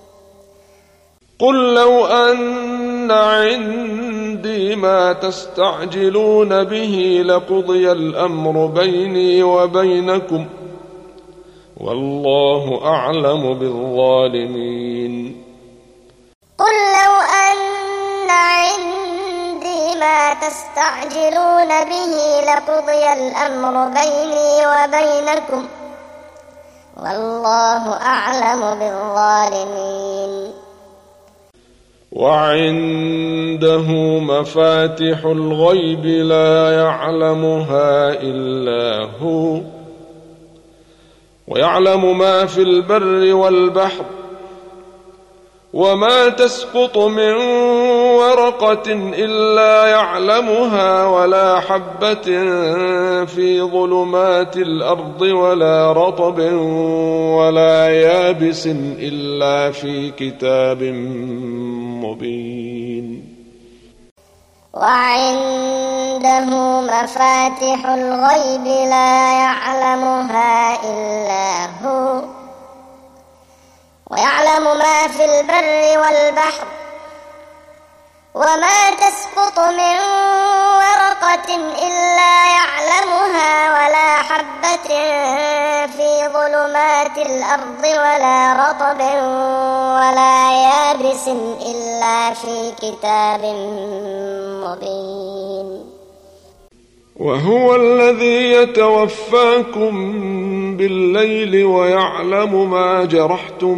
قل لو أن عندي ما تستعجلون به لقضي الأمر بيني وبينكم والله أعلم بالظالمين. قل لو أن عندي ما تستعجلون به لقضي الأمر بيني وبينكم والله أعلم بالظالمين. وعنده مفاتح الغيب لا يعلمها إلا هو ويعلم ما في البر والبحر وما تسقط من ورقة إلا يعلمها ولا حبة في ظلمات الأرض ولا رطب ولا يابس إلا في كتاب مبين. وعنده مفاتح الغيب لا يعلمها إلا هو ويعلم ما في البر والبحر وما تسقط من ورقة إلا يعلمها ولا حبة في ظلمات الأرض ولا رطب ولا يابس إلا في كتاب مبين. وهو الذي يتوفاكم بالليل ويعلم ما جرحتم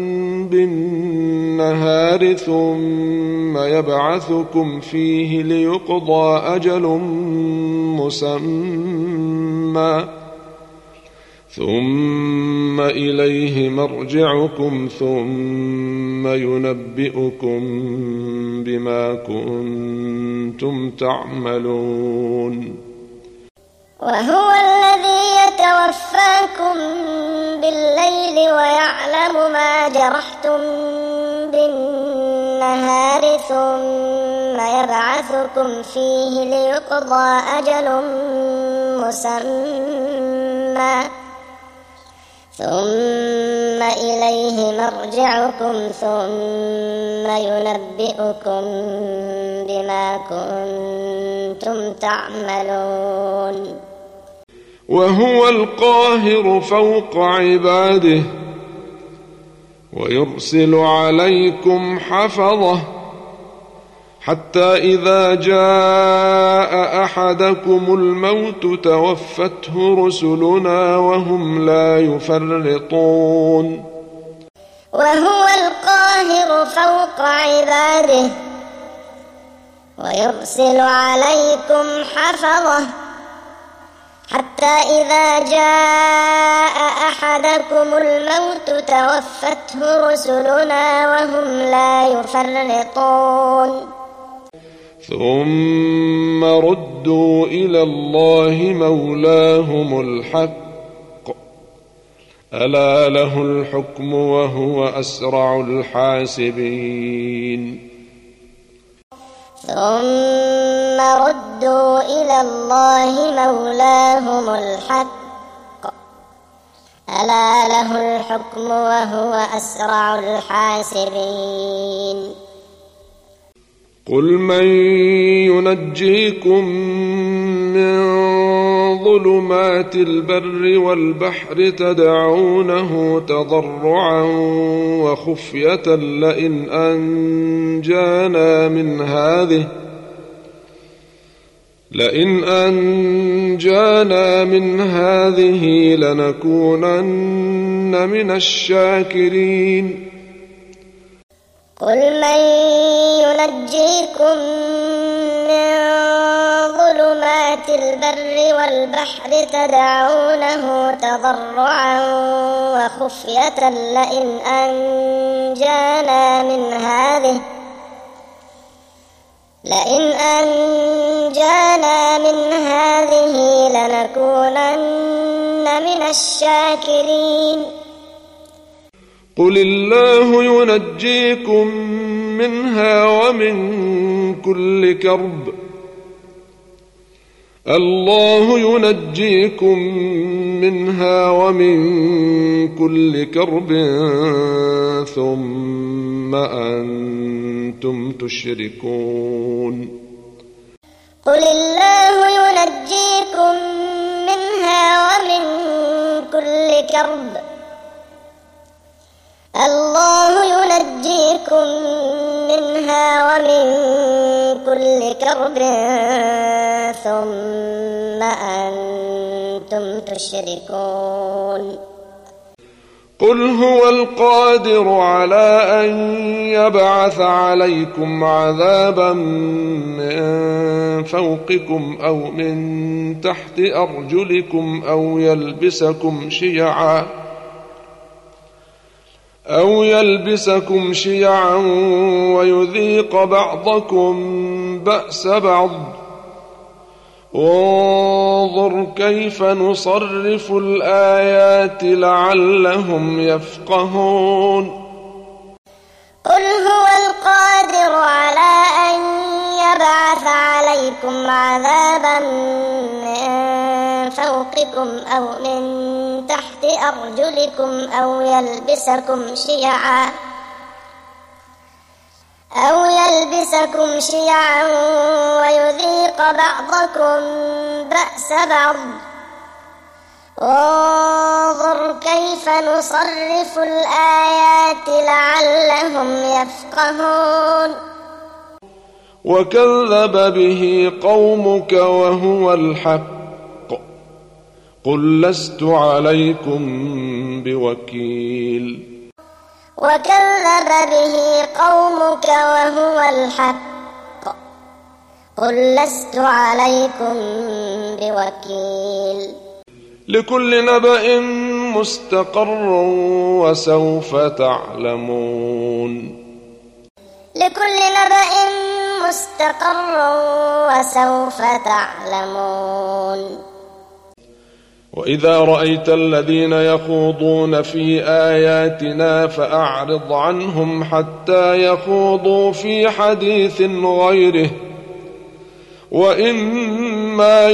بالنهار ثم يبعثكم فيه ليقضى أجل مسمى ثم إليه مرجعكم ثم ينبئكم بما كنتم تعملون. وهو الذي يتوفاكم بالليل ويعلم ما جرحتم بالنهار ثم يبعثكم فيه ليقضى أجل مسمى ثم إليه مرجعكم ثم ينبئكم بما كنتم تعملون. وهو القاهر فوق عباده ويرسل عليكم حفظه حتى إذا جاء أحدكم الموت توفته رسلنا وهم لا يفرطون. وهو القاهر فوق عباده ويرسل عليكم حفظه حتى إذا جاء أحدكم الموت توفته رسلنا وهم لا يفرطون. ثم ردوا إلى الله مولاهم الحق ألا له الحكم وهو أسرع الحاسبين. ثم ردوا إلى الله مولاهم الحق ألا له الحكم وهو أسرع الحاسبين. قل من ينجيكم من ظلمات البر والبحر تدعونه تضرعا وخفية لئن أنجانا من هذه لنكونن من الشاكرين. قل من ينجيكم من ظلمات البر والبحر تدعونه تضرعا وخفية لئن أنجانا من هذه لنكونن من الشاكرين. قل الله ينجيكم منها ومن كل كرب الله ينجيكم منها ومن كل كرب ثم أنتم تشركون. قل الله ينجيكم منها ومن كل كرب الله ينجيكم منها ومن كل كرب ثم أنتم تشركون قل هو القادر على أن يبعث عليكم عذابا من فوقكم أو من تحت أرجلكم أو يلبسكم شيعا ويذيق بعضكم بأس بعض وانظر كيف نصرف الآيات لعلهم يفقهون قل هو القادر على أن يبعث عليكم عذابا من فوقكم أو من تحت أرجلكم أو يلبسكم شيعا ويذيق بعضكم بأس بعض وانظر كيف نصرف الآيات لعلهم يفقهون وكذب به قومك وهو الحق قل لست عليكم بوكيل وكذب به قومك وهو الحق قل لست عليكم بوكيل لكل نبأ مستقر وسوف تعلمون لكل نبأ مستقر وسوف تعلمون وإذا رأيت الذين يخوضون في آياتنا فأعرض عنهم حتى يخوضوا في حديث غيره وإما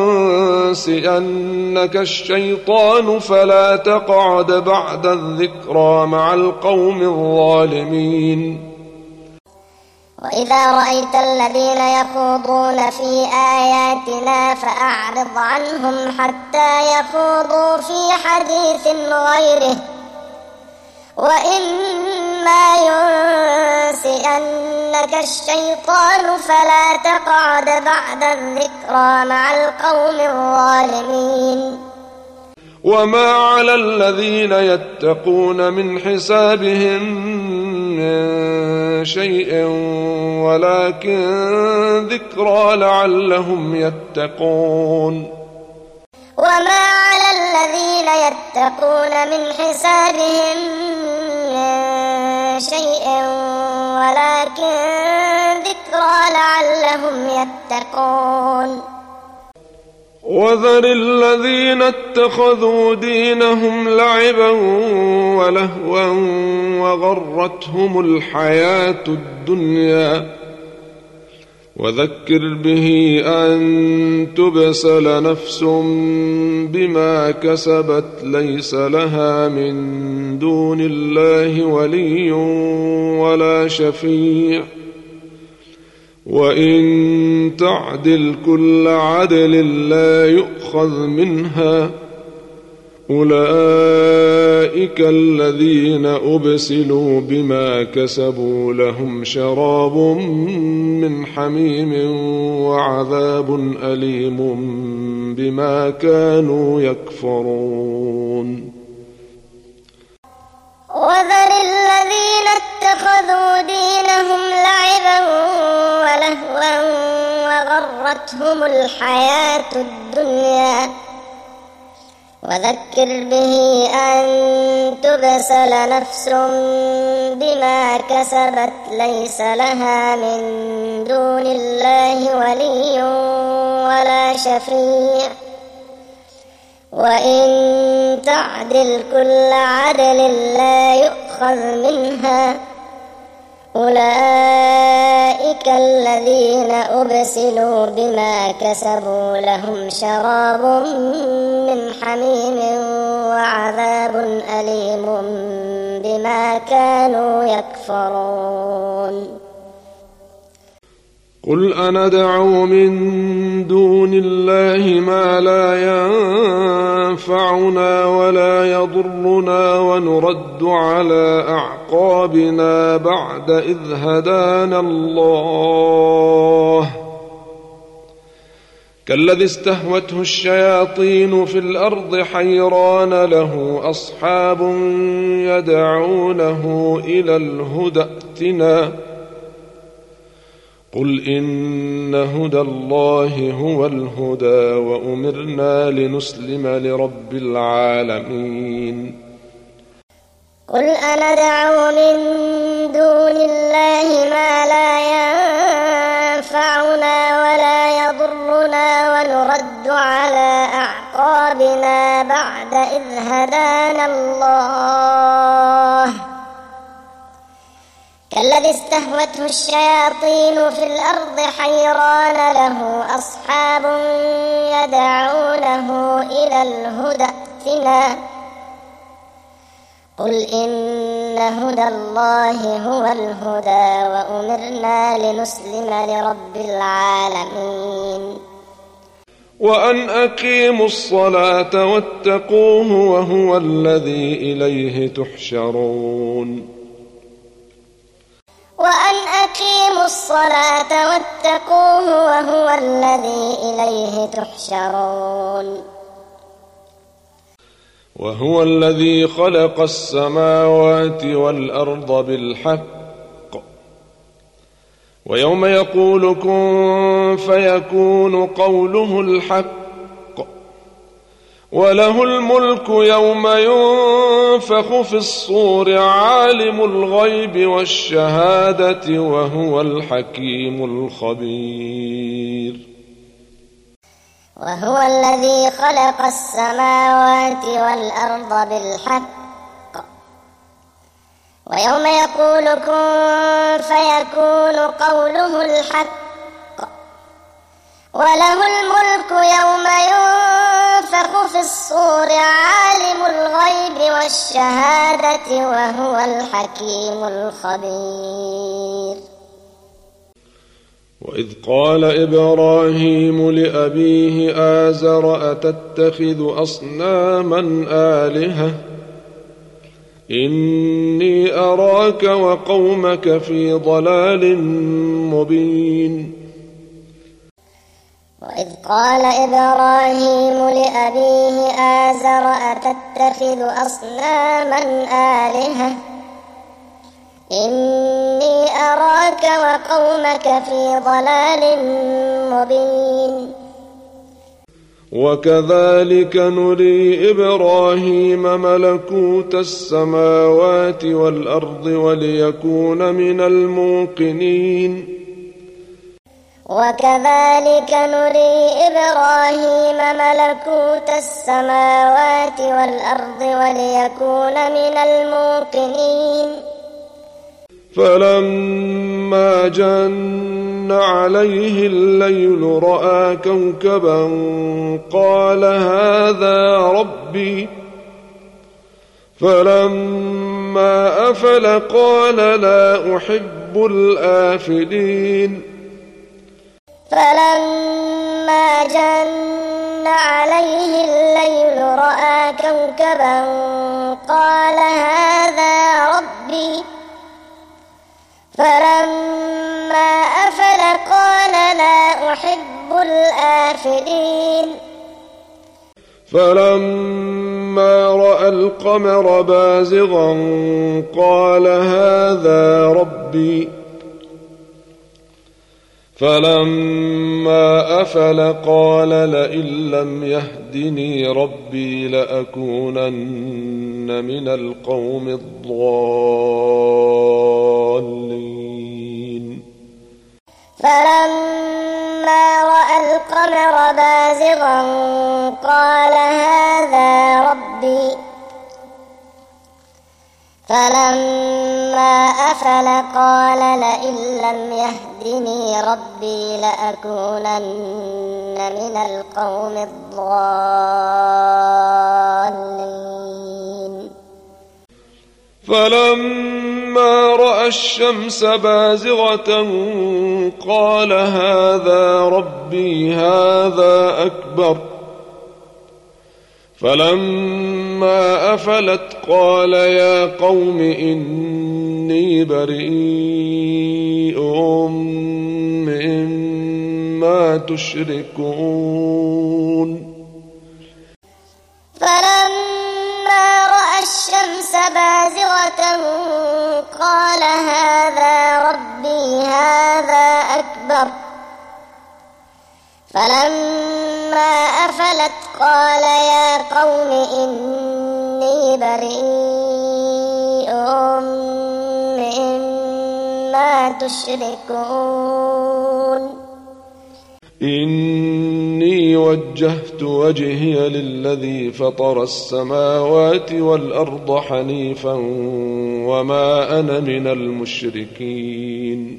ينسئنك الشيطان فلا تقعد بعد الذكرى مع القوم الظالمين وإذا رأيت الذين يخوضون في آياتنا فأعرض عنهم حتى يخوضوا في حديث غيره وإما ينسئنك الشيطان فلا تقعد بعد الذكرى مع القوم الظالمين وما على الذين يتقون من حسابهم من شيء ولكن ذكرى لعلهم يتقون وما على الذين يتقون من حسابهم من شيء ولكن ذكرى لعلهم يتقون وذر الذين اتخذوا دينهم لعبا ولهوا وغرتهم الحياة الدنيا وذكر به أن تبسل نفس بما كسبت ليس لها من دون الله ولي ولا شفيع وإن تعدل كل عدل لا يؤخذ منها أولئك الذين أبسلوا بما كسبوا لهم شراب من حميم وعذاب أليم بما كانوا يكفرون وذر الذين اتخذوا دينهم لعبا ولهوا وغرتهم الحياة الدنيا وذكر به أن تبسل نفس بما كسبت ليس لها من دون الله ولي ولا شفيع وإن تعدل كل عدل لا يؤخذ منها أولئك الذين أبسلوا بما كسبوا لهم شراب من حميم وعذاب أليم بما كانوا يكفرون قل أندعو من دون الله ما لا ينفعنا ولا يضرنا ونرد على أعقابنا بعد إذ هدانا الله كالذي استهوته الشياطين في الأرض حيران له أصحاب يدعونه إلى الهدى ائتنا قل إن هدى الله هو الهدى وأمرنا لنسلم لرب العالمين قل أندعو من دون الله ما لا ينفعنا ولا يضرنا ونرد على أعقابنا بعد إذ هدانا الله كالذي استهوته الشياطين في الأرض حيران له أصحاب يدعونه إلى الهدى ائتنا قل إن هدى الله هو الهدى وأمرنا لنسلم لرب العالمين وأن أقيموا الصلاة واتقوه وهو الذي إليه تحشرون وأن أقيموا الصلاة واتقوه وهو الذي إليه تحشرون وهو الذي خلق السماوات والأرض بالحق ويوم يقول كن فيكون قوله الحق وله الملك يوم ينفخ في الصور عالم الغيب والشهادة وهو الحكيم الخبير وهو الذي خلق السماوات والأرض بالحق ويوم يقول كن فيكون قوله الحق وله الملك يوم ينفخ في الصور عالم الغيب والشهادة وهو الحكيم الخبير وإذ قال إبراهيم لأبيه آزر أتتخذ أصناما آلهة إني أراك وقومك في ضلال مبين وإذ قال إبراهيم لأبيه آزر أتتخذ أصناما آلهة إني أراك وقومك في ضلال مبين وكذلك نري إبراهيم ملكوت السماوات والأرض وليكون من الموقنين وكذلك نري إبراهيم ملكوت السماوات والأرض وليكون من الموقنين فلما جن عليه الليل رأى كوكبا قال هذا ربي فلما أفل قال لا أحب الآفلين فلما جن عليه الليل رأى كوكبا قال هذا ربي فلما أفل قال لا أحب الآفلين فلما رأى القمر بازغا قال هذا ربي فلما أفل قال لئن لم يهدني ربي لأكونن من القوم الضالين فلما رأى القمر بازغا قال هذا ربي فلما أفل قال لئن لم يهدني ربي لأكونن من القوم الضالين فلما رأى الشمس بازغة قال هذا ربي هذا أكبر فلما أفلت قال يا قوم إني بريء مما تشركون فلما رأى الشمس بازغة قال هذا ربي هذا أكبر فلما أفلت قال يا قوم إني بريء مما تشركون إني وجهت وجهي للذي فطر السماوات والأرض حنيفا وما أنا من المشركين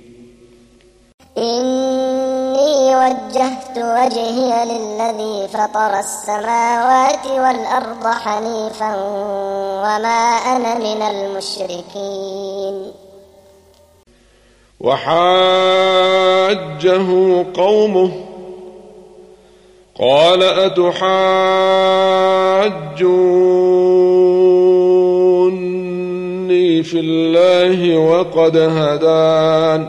إني وجهت وجهي للذي فطر السماوات والأرض حنيفا وما أنا من المشركين وحاجه قومه قال أتحاجوني في الله وقد هدان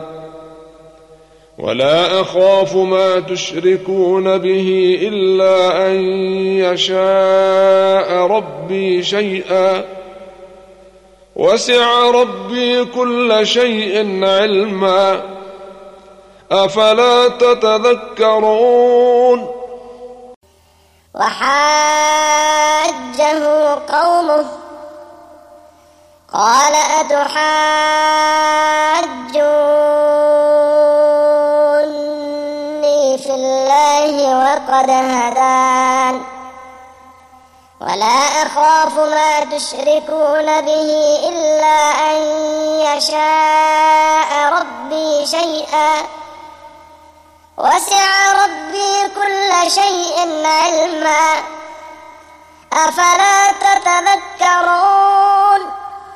ولا أخاف ما تشركون به إلا أن يشاء ربي شيئا وسع ربي كل شيء علما أفلا تتذكرون وحاجه قومه قال أتحاجوني في الله وقد هدان ولا أخاف ما تشركون به إلا أن يشاء ربي شيئا وسع ربي كل شيء علما أفلا تتذكرون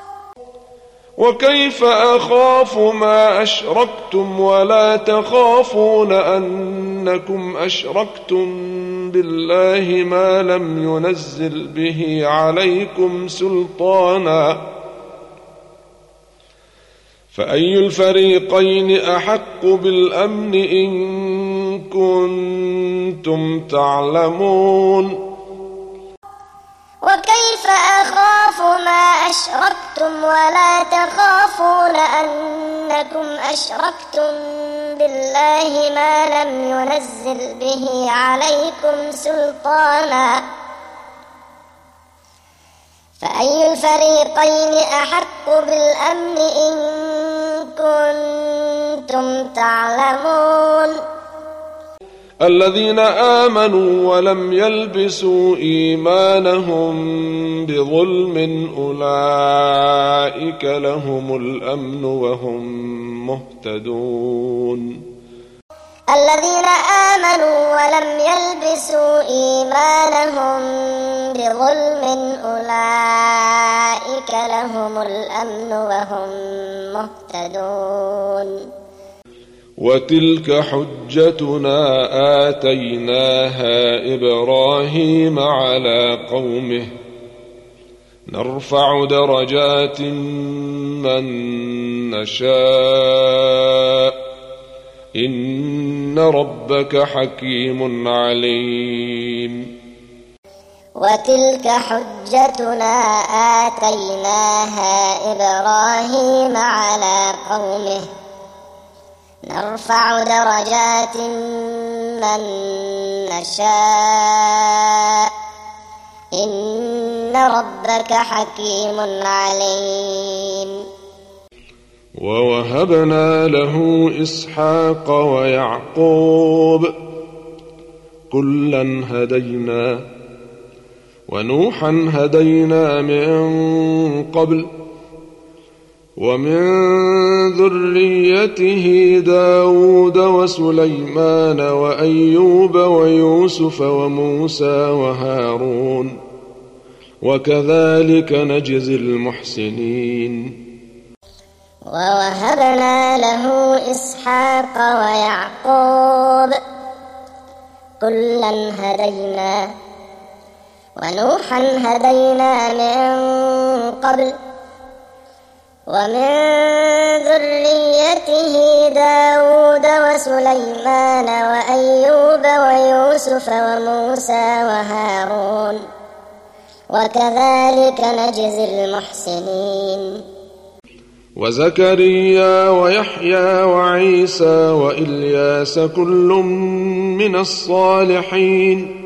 وكيف أخاف ما أشركتم ولا تخافون أنكم أشركتم بالله ما لم ينزل به عليكم سلطانا فأي الفريقين أحق بالأمن إن كنتم تعلمون وكيف أخاف ما أشركتم ولا تخافون أنكم أشركتم بالله ما لم ينزل به عليكم سلطانا فأي الفريقين أحق بالأمن إن كنتم تعلمون الذين آمنوا ولم يلبسوا إيمانهم بظلم أولئك لهم الأمن وهم مهتدون الذين آمنوا ولم يلبسوا إيمانهم بظلم أولئك لهم الأمن وهم مهتدون وتلك حجتنا آتيناها إبراهيم على قومه نرفع درجات من نشاء إن ربك حكيم عليم وتلك حجتنا آتيناها إبراهيم على قومه نرفع درجات من نشاء إن ربك حكيم عليم ووهبنا له إسحاق ويعقوب كلا هدينا ونوحا هدينا من قبل ومن ذريته داود وسليمان وأيوب ويوسف وموسى وهارون وكذلك نجزي المحسنين. ووهبنا له إسحاق ويعقوب كلا هدينا ونوحا هدينا من قبل ومن ذريته داود وسليمان وأيوب ويوسف وموسى وهارون وكذلك نجزي المحسنين. وزكريا ويحيى وعيسى وإلياس كل من الصالحين.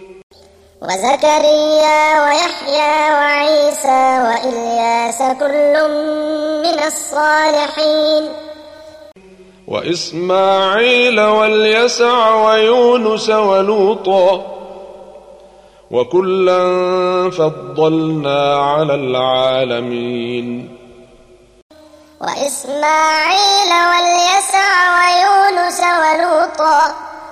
وزكريا ويحيى وعيسى وإلياس كل من الصالحين. وإسماعيل واليسع ويونس ولوطا وكلا فضلنا على العالمين. وإسماعيل واليسع ويونس ولوطا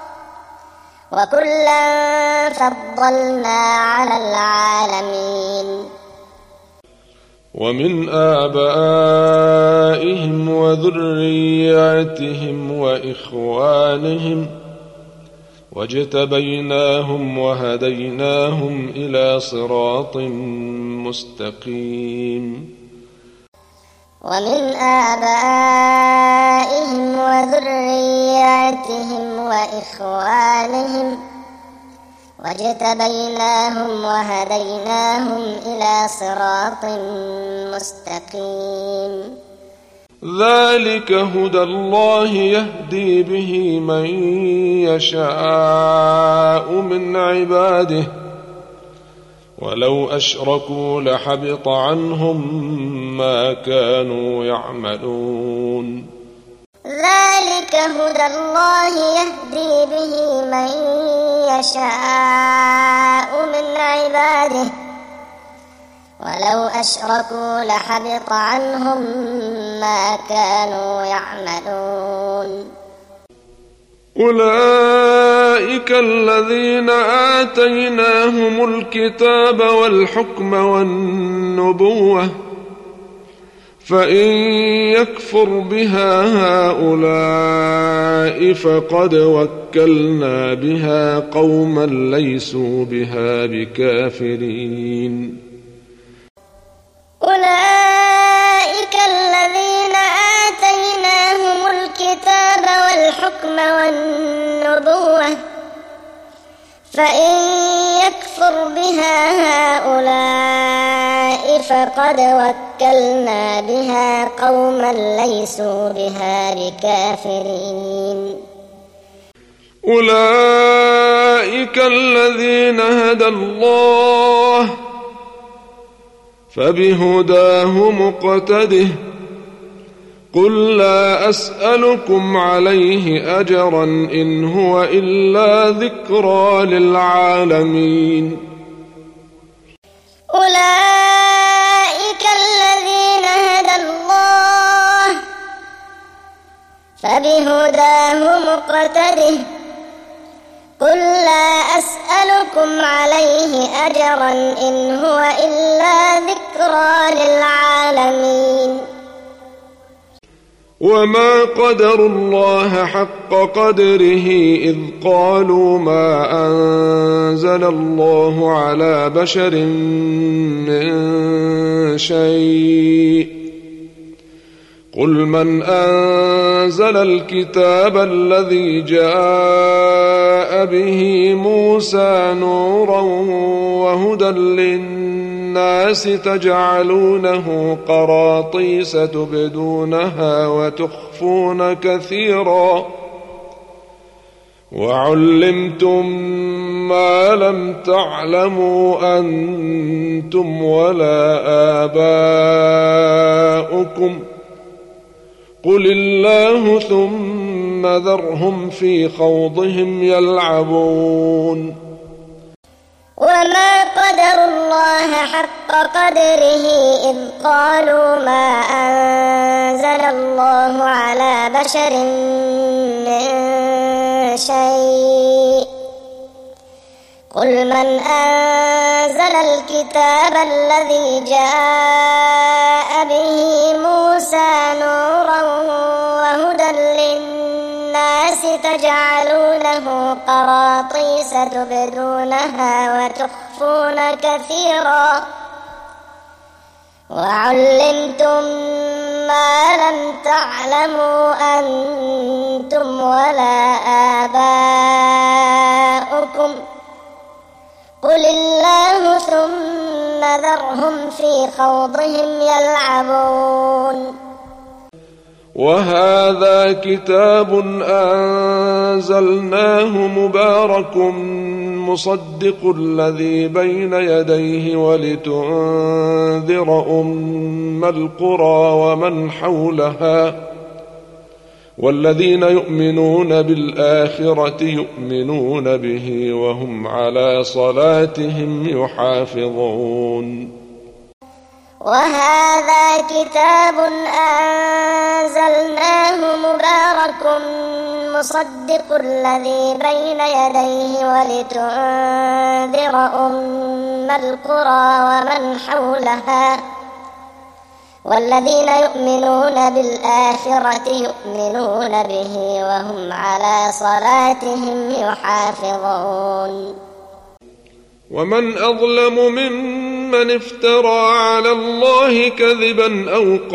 وكلا فضلنا على العالمين. ومن آبائهم وذرياتهم وإخوانهم واجتبيناهم وهديناهم إلى صراط مستقيم. ومن آبائهم وذرياتهم وإخوانهم واجتبيناهم وهديناهم إلى صراط مستقيم. ذلك هدى الله يهدي به من يشاء من عباده ولو أشركوا لحبط عنهم ما كانوا يعملون. ذلك هدى الله يهدي به من يشاء من عباده ولو أشركوا لحبط عنهم ما كانوا يعملون. أولئك الذين آتيناهم الكتاب والحكم والنبوة فإن يكفر بها هؤلاء فقد وكلنا بها قوما ليسوا بها بكافرين. أولئك الذين آتيناهم الكتاب والحكم والنبوة فإن يكفر بها هؤلاء فقد وكلنا بها قوما ليسوا بها بكافرين. أولئك الذين هدى الله فبهداه مقتده قل لا أسألكم عليه أجرا إن هو إلا ذكرى للعالمين. أولئك الذين هدى الله فبهداه مقتده قل لا أسألكم عليه أجرا إن هو إلا ذكرى للعالمين. وما قدروا الله حق قدره إذ قالوا ما أنزل الله على بشر من شيء قل من أنزل الكتاب الذي جاء به موسى نورا وهدى للناس تجعلونه قراطيس تبدونها وتخفون كثيرا وعلمتم ما لم تعلموا أنتم ولا آباؤكم قل الله ثم ذرهم في خوضهم يلعبون. وما قدروا الله حق قدره إذ قالوا ما أنزل الله على بشر من شيء قل من أنزل الكتاب الذي جاء به موسى نورا وهدى للناس تجعلونه قراطيس تبدونها وتخفون كثيرا وعلمتم ما لم تعلموا أنتم ولا آباؤكم قل الله ثم ذرهم في خوضهم يلعبون. وهذا كتاب أنزلناه مبارك مصدق الذي بين يديه ولتنذر أم القرى ومن حولها والذين يؤمنون بالآخرة يؤمنون به وهم على صلاتهم يحافظون. وهذا كتاب أنزلناه مبارك مصدق الذي بين يديه ولتنذر أم القرى ومن حولها والذين يؤمنون بالآخرة يؤمنون به وهم على صلاتهم يحافظون. ومن أظلم ممن افترى على الله كذبا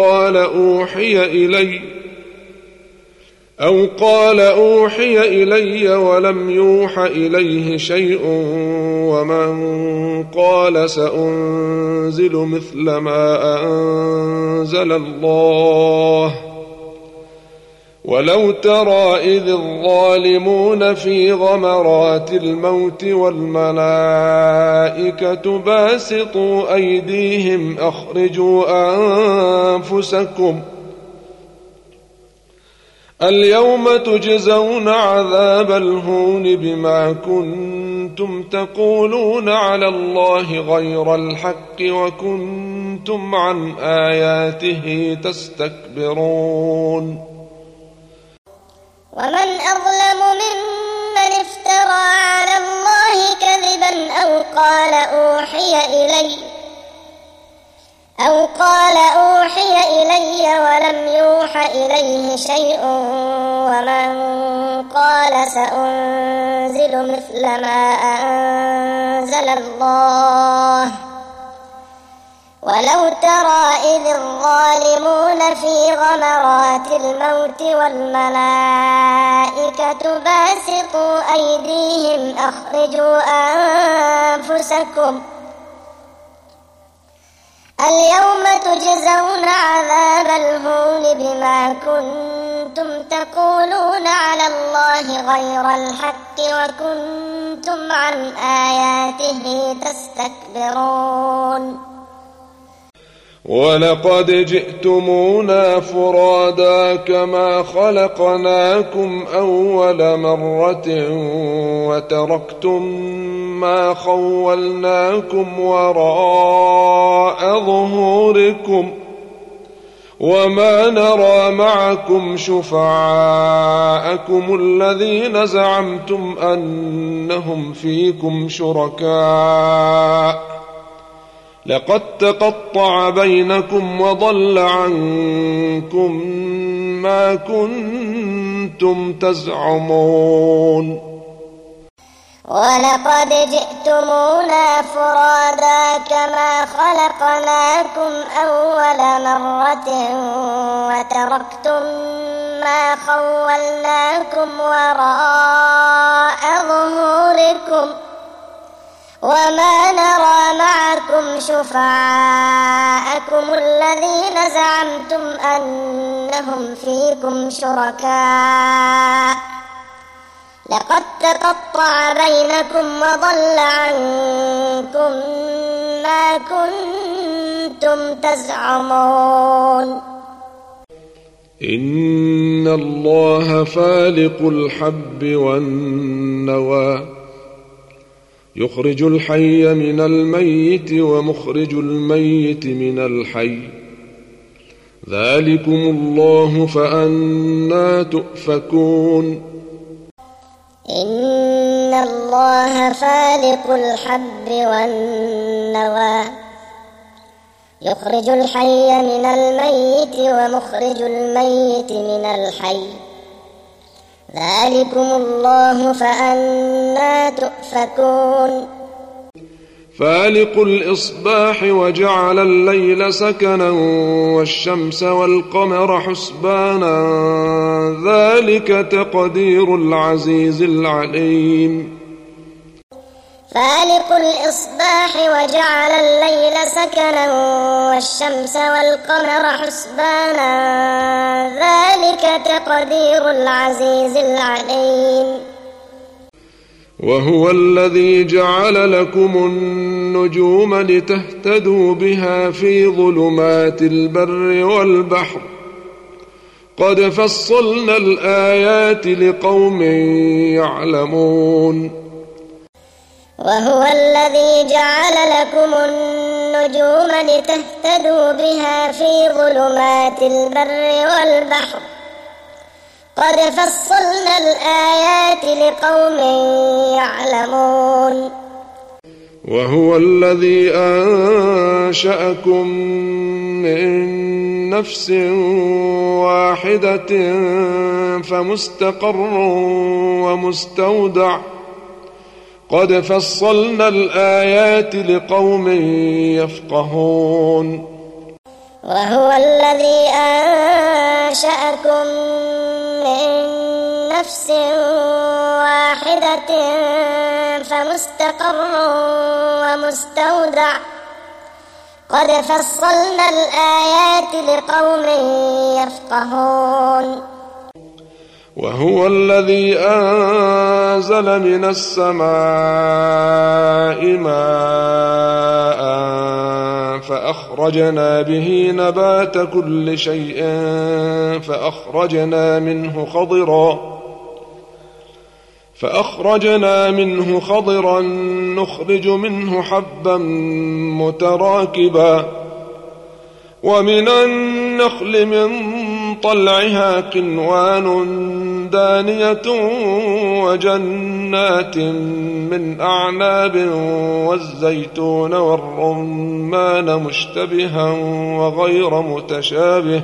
أو قال أوحي إلي ولم يوح إليه شيء ومن قال سأنزل مثل ما أنزل الله ولو ترى إذ الظالمون في غمرات الموت والملائكة باسطوا أيديهم أخرجوا أنفسكم اليوم تجزون عذاب الهون بما كنتم تقولون على الله غير الحق وكنتم عن آياته تستكبرون. ومن أظلم ممن افترى على الله كذبا أو قال أوحي إلي ولم يوح إليه شيء ومن قال سأنزل مثل ما أنزل الله ولو ترى إذ الظالمون في غمرات الموت والملائكة باسطوا أيديهم أخرجوا أنفسكم اليوم تجزون عذاب الهون بما كنتم تقولون على الله غير الحق وكنتم عن آياته تستكبرون. ولقد جئتمونا فرادا كما خلقناكم أول مرة وتركتم ما خولناكم وراء ظهوركم وما نرى معكم شفعاءكم الذين زعمتم أنهم فيكم شركاء لقد تقطع بينكم وضل عنكم ما كنتم تزعمون. ولقد جئتمونا فرادا كما خلقناكم أول مرة وتركتم ما خولناكم وراء ظهوركم وما نرى معكم شفعاءكم الذين زعمتم أنهم فيكم شركاء لقد تقطع بينكم وضل عنكم ما كنتم تزعمون. إن الله فالق الحب والنوى يخرج الحي من الميت ومخرج الميت من الحي ذلكم الله فأنى تؤفكون. إن الله فالق الحب والنوى يخرج الحي من الميت ومخرج الميت من الحي ذلكم الله فأنى تؤفكون فالق الإصباح وجعل الليل سكنا والشمس والقمر حسبانا ذلك تقدير العزيز العليم فالق الإصباح وجعل الليل سكنا والشمس والقمر حسبانا ذلك تقدير العزيز العليم وهو الذي جعل لكم النجوم لتهتدوا بها في ظلمات البر والبحر قد فصلنا الآيات لقوم يعلمون وهو الذي جعل لكم النجوم لتهتدوا بها في ظلمات البر والبحر قد فصلنا الآيات لقوم يعلمون وهو الذي أنشأكم من نفس واحدة فمستقر ومستودع قد فصلنا الآيات لقوم يفقهون وهو الذي أنشأكم من نفس واحدة فمستقر ومستودع قد فصلنا الآيات لقوم يفقهون وهو الذي أنزل من السماء ماء فأخرجنا به نبات كل شيء فأخرجنا منه خضرا نخرج منه حبا متراكبا ومن النخل من طلعها قنوان دانية وجنات من أعناب والزيتون والرمان مشتبها وغير متشابه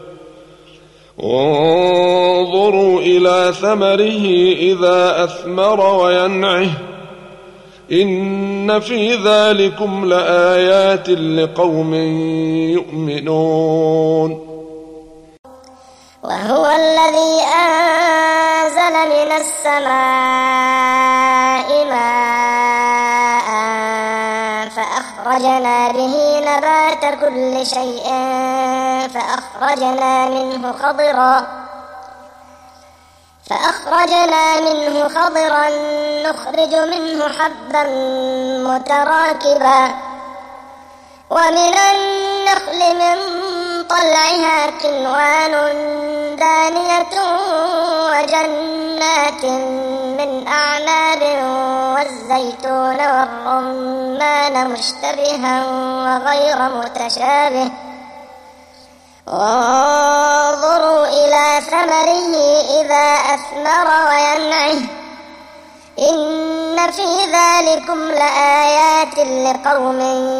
انظروا إلى ثمره إذا أثمر وينعه إن في ذلكم لآيات لقوم يؤمنون وهو الذي أنزل من السماء ماء فأخرجنا به نبات كل شيء فأخرجنا منه خضرا نخرج منه حبا متراكبا ومن النخل من طلعها قنوان دانية وجنات من أعناب والزيتون والرمان مشتبها وغير متشابه انظروا إلى ثمره إذا أثمر وينعه إن في ذلكم لآيات لقوم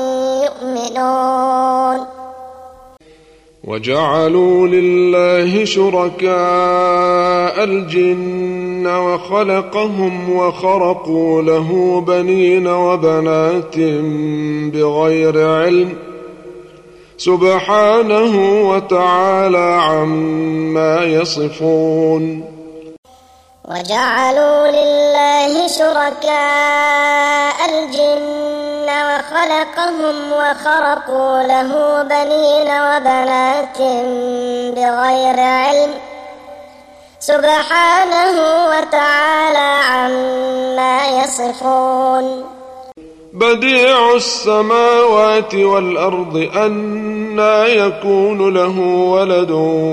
يؤمنون وجعلوا لله شركاء الجن وخلقهم وخرقوا له بنين وبنات بغير علم سبحانه وتعالى عما يصفون وجعلوا لله شركاء الجن وخلقهم وخرقوا له بنين وبنات بغير علم سبحانه وتعالى عما يصفون بديع السماوات والأرض أنى يكون له ولد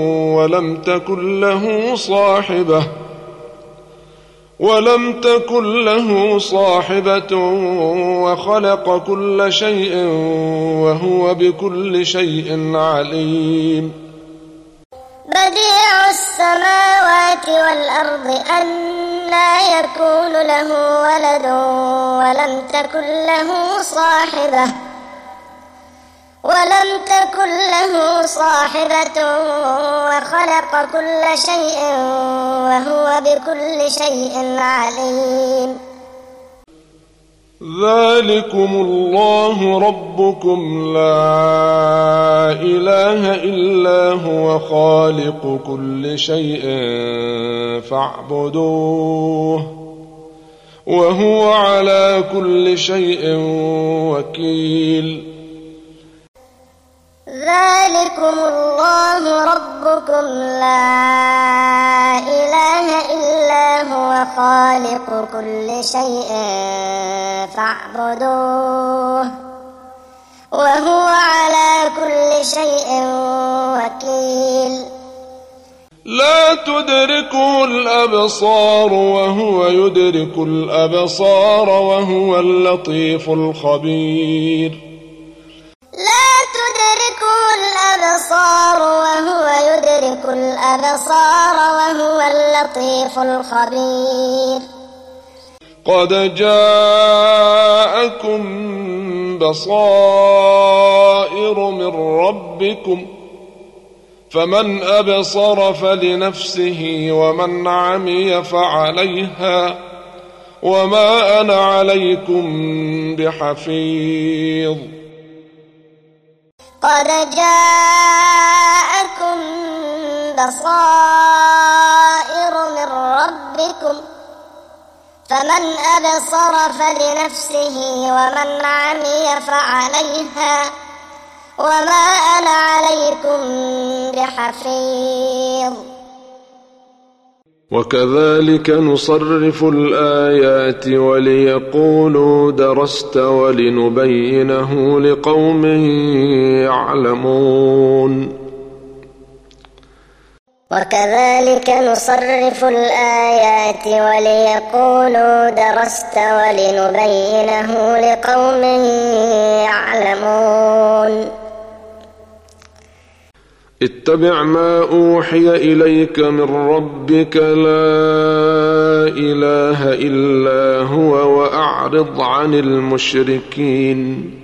ولم تكن له صاحبة وخلق كل شيء وهو بكل شيء عليم. بديع السماوات والأرض أنى لا يكون له ولد ولم تكن له صاحبة وخلق كل شيء وهو بكل شيء عليم. ذلكم الله ربكم لا إله إلا هو خالق كل شيء فاعبدوه وهو على كل شيء وكيل. ذلكم الله ربكم لا إله إلا هو خالق كل شيء فاعبدوه وهو على كل شيء وكيل. لا تدركه الأبصار وهو يدرك الأبصار وهو اللطيف الخبير. لا تدركه الأبصار وهو يدرك الأبصار وهو اللطيف الخبير. قد جاءكم بصائر من ربكم فمن أبصر فلنفسه ومن عمي فعليها وما أنا عليكم بحفيظ. قد جاءكم بصائر من ربكم فمن أبصر فلنفسه ومن عمي فعليها وما أنا عليكم بحفيظ. وكذلك نصرف الآيات وليقولوا درست ولنبينه لقوم يعلمون. وكذلك نصرف الآيات وليقولوا درست ولنبينه لقوم يعلمون. اتبع ما أوحي إليك من ربك لا إله إلا هو وأعرض عن المشركين.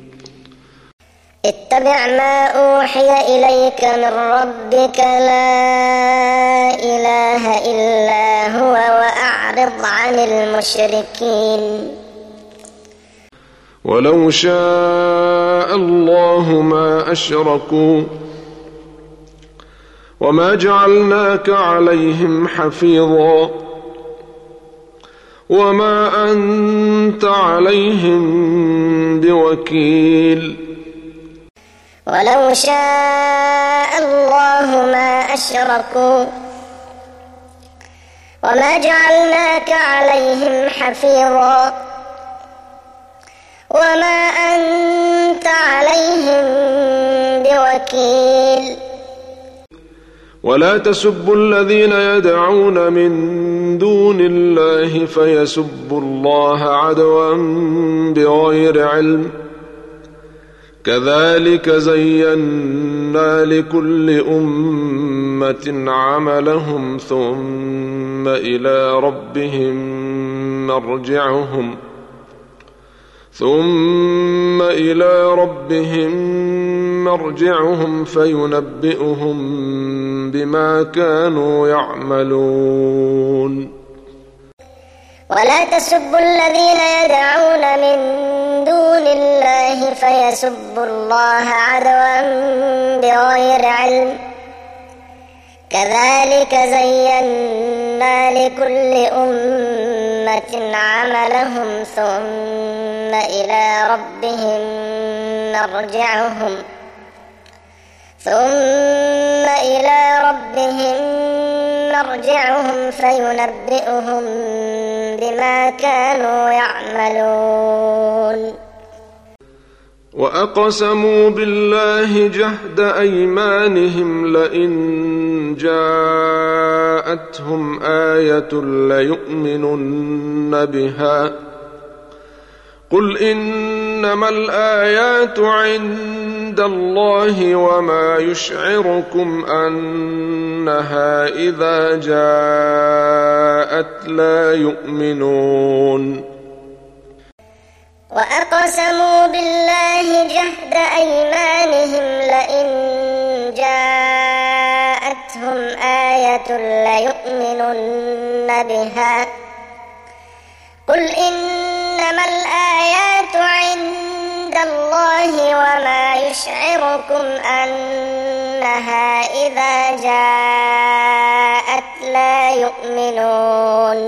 اتبع ما أوحي إليك من ربك لا إله إلا هو وأعرض عن المشركين. ولو شاء الله ما أشركوا وما جعلناك عليهم حفيظا وما أنت عليهم بوكيل. ولو شاء الله ما أشركوا وما جعلناك عليهم حفيظا وما أنت عليهم بوكيل. ولا تسبوا الذين يدعون من دون الله فيسبوا الله عدوا بغير علم كذلك زينا لكل أمة عملهم ثم إلى ربهم مرجعهم فينبئهم بما كانوا يعملون. ولا تسبوا الذين يدعون من دون الله فيسبوا الله عدوا بغير علم كذلك زينا لكل أمة عملهم ثم إلى ربهم مرجعهم فينبئهم بما كانوا يعملون. وأقسموا بالله جهد أيمانهم لئن جاءتهم آية ليؤمنن بها قل إنما الآيات عند عند الله وما يشعركم أنها إذا جاءت لا يؤمنون وأقسموا بالله جهد أيمانهم لئن جاءتهم آية ليؤمنن بها قل إنما الآيات عند الله وما يشعركم أنها إذا جاءت لا يؤمنون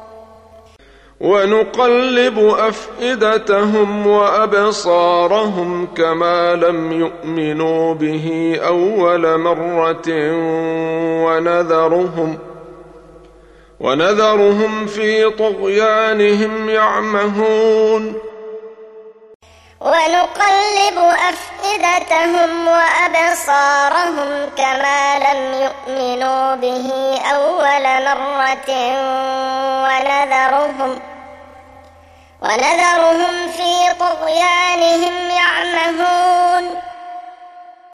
ونقلب أفئدتهم وأبصارهم كما لم يؤمنوا به أول مرة ونذرهم في طغيانهم يعمهون ونقلب أفئدتهم وأبصارهم كما لم يؤمنوا به أول مرة ونذرهم في طغيانهم يعمهون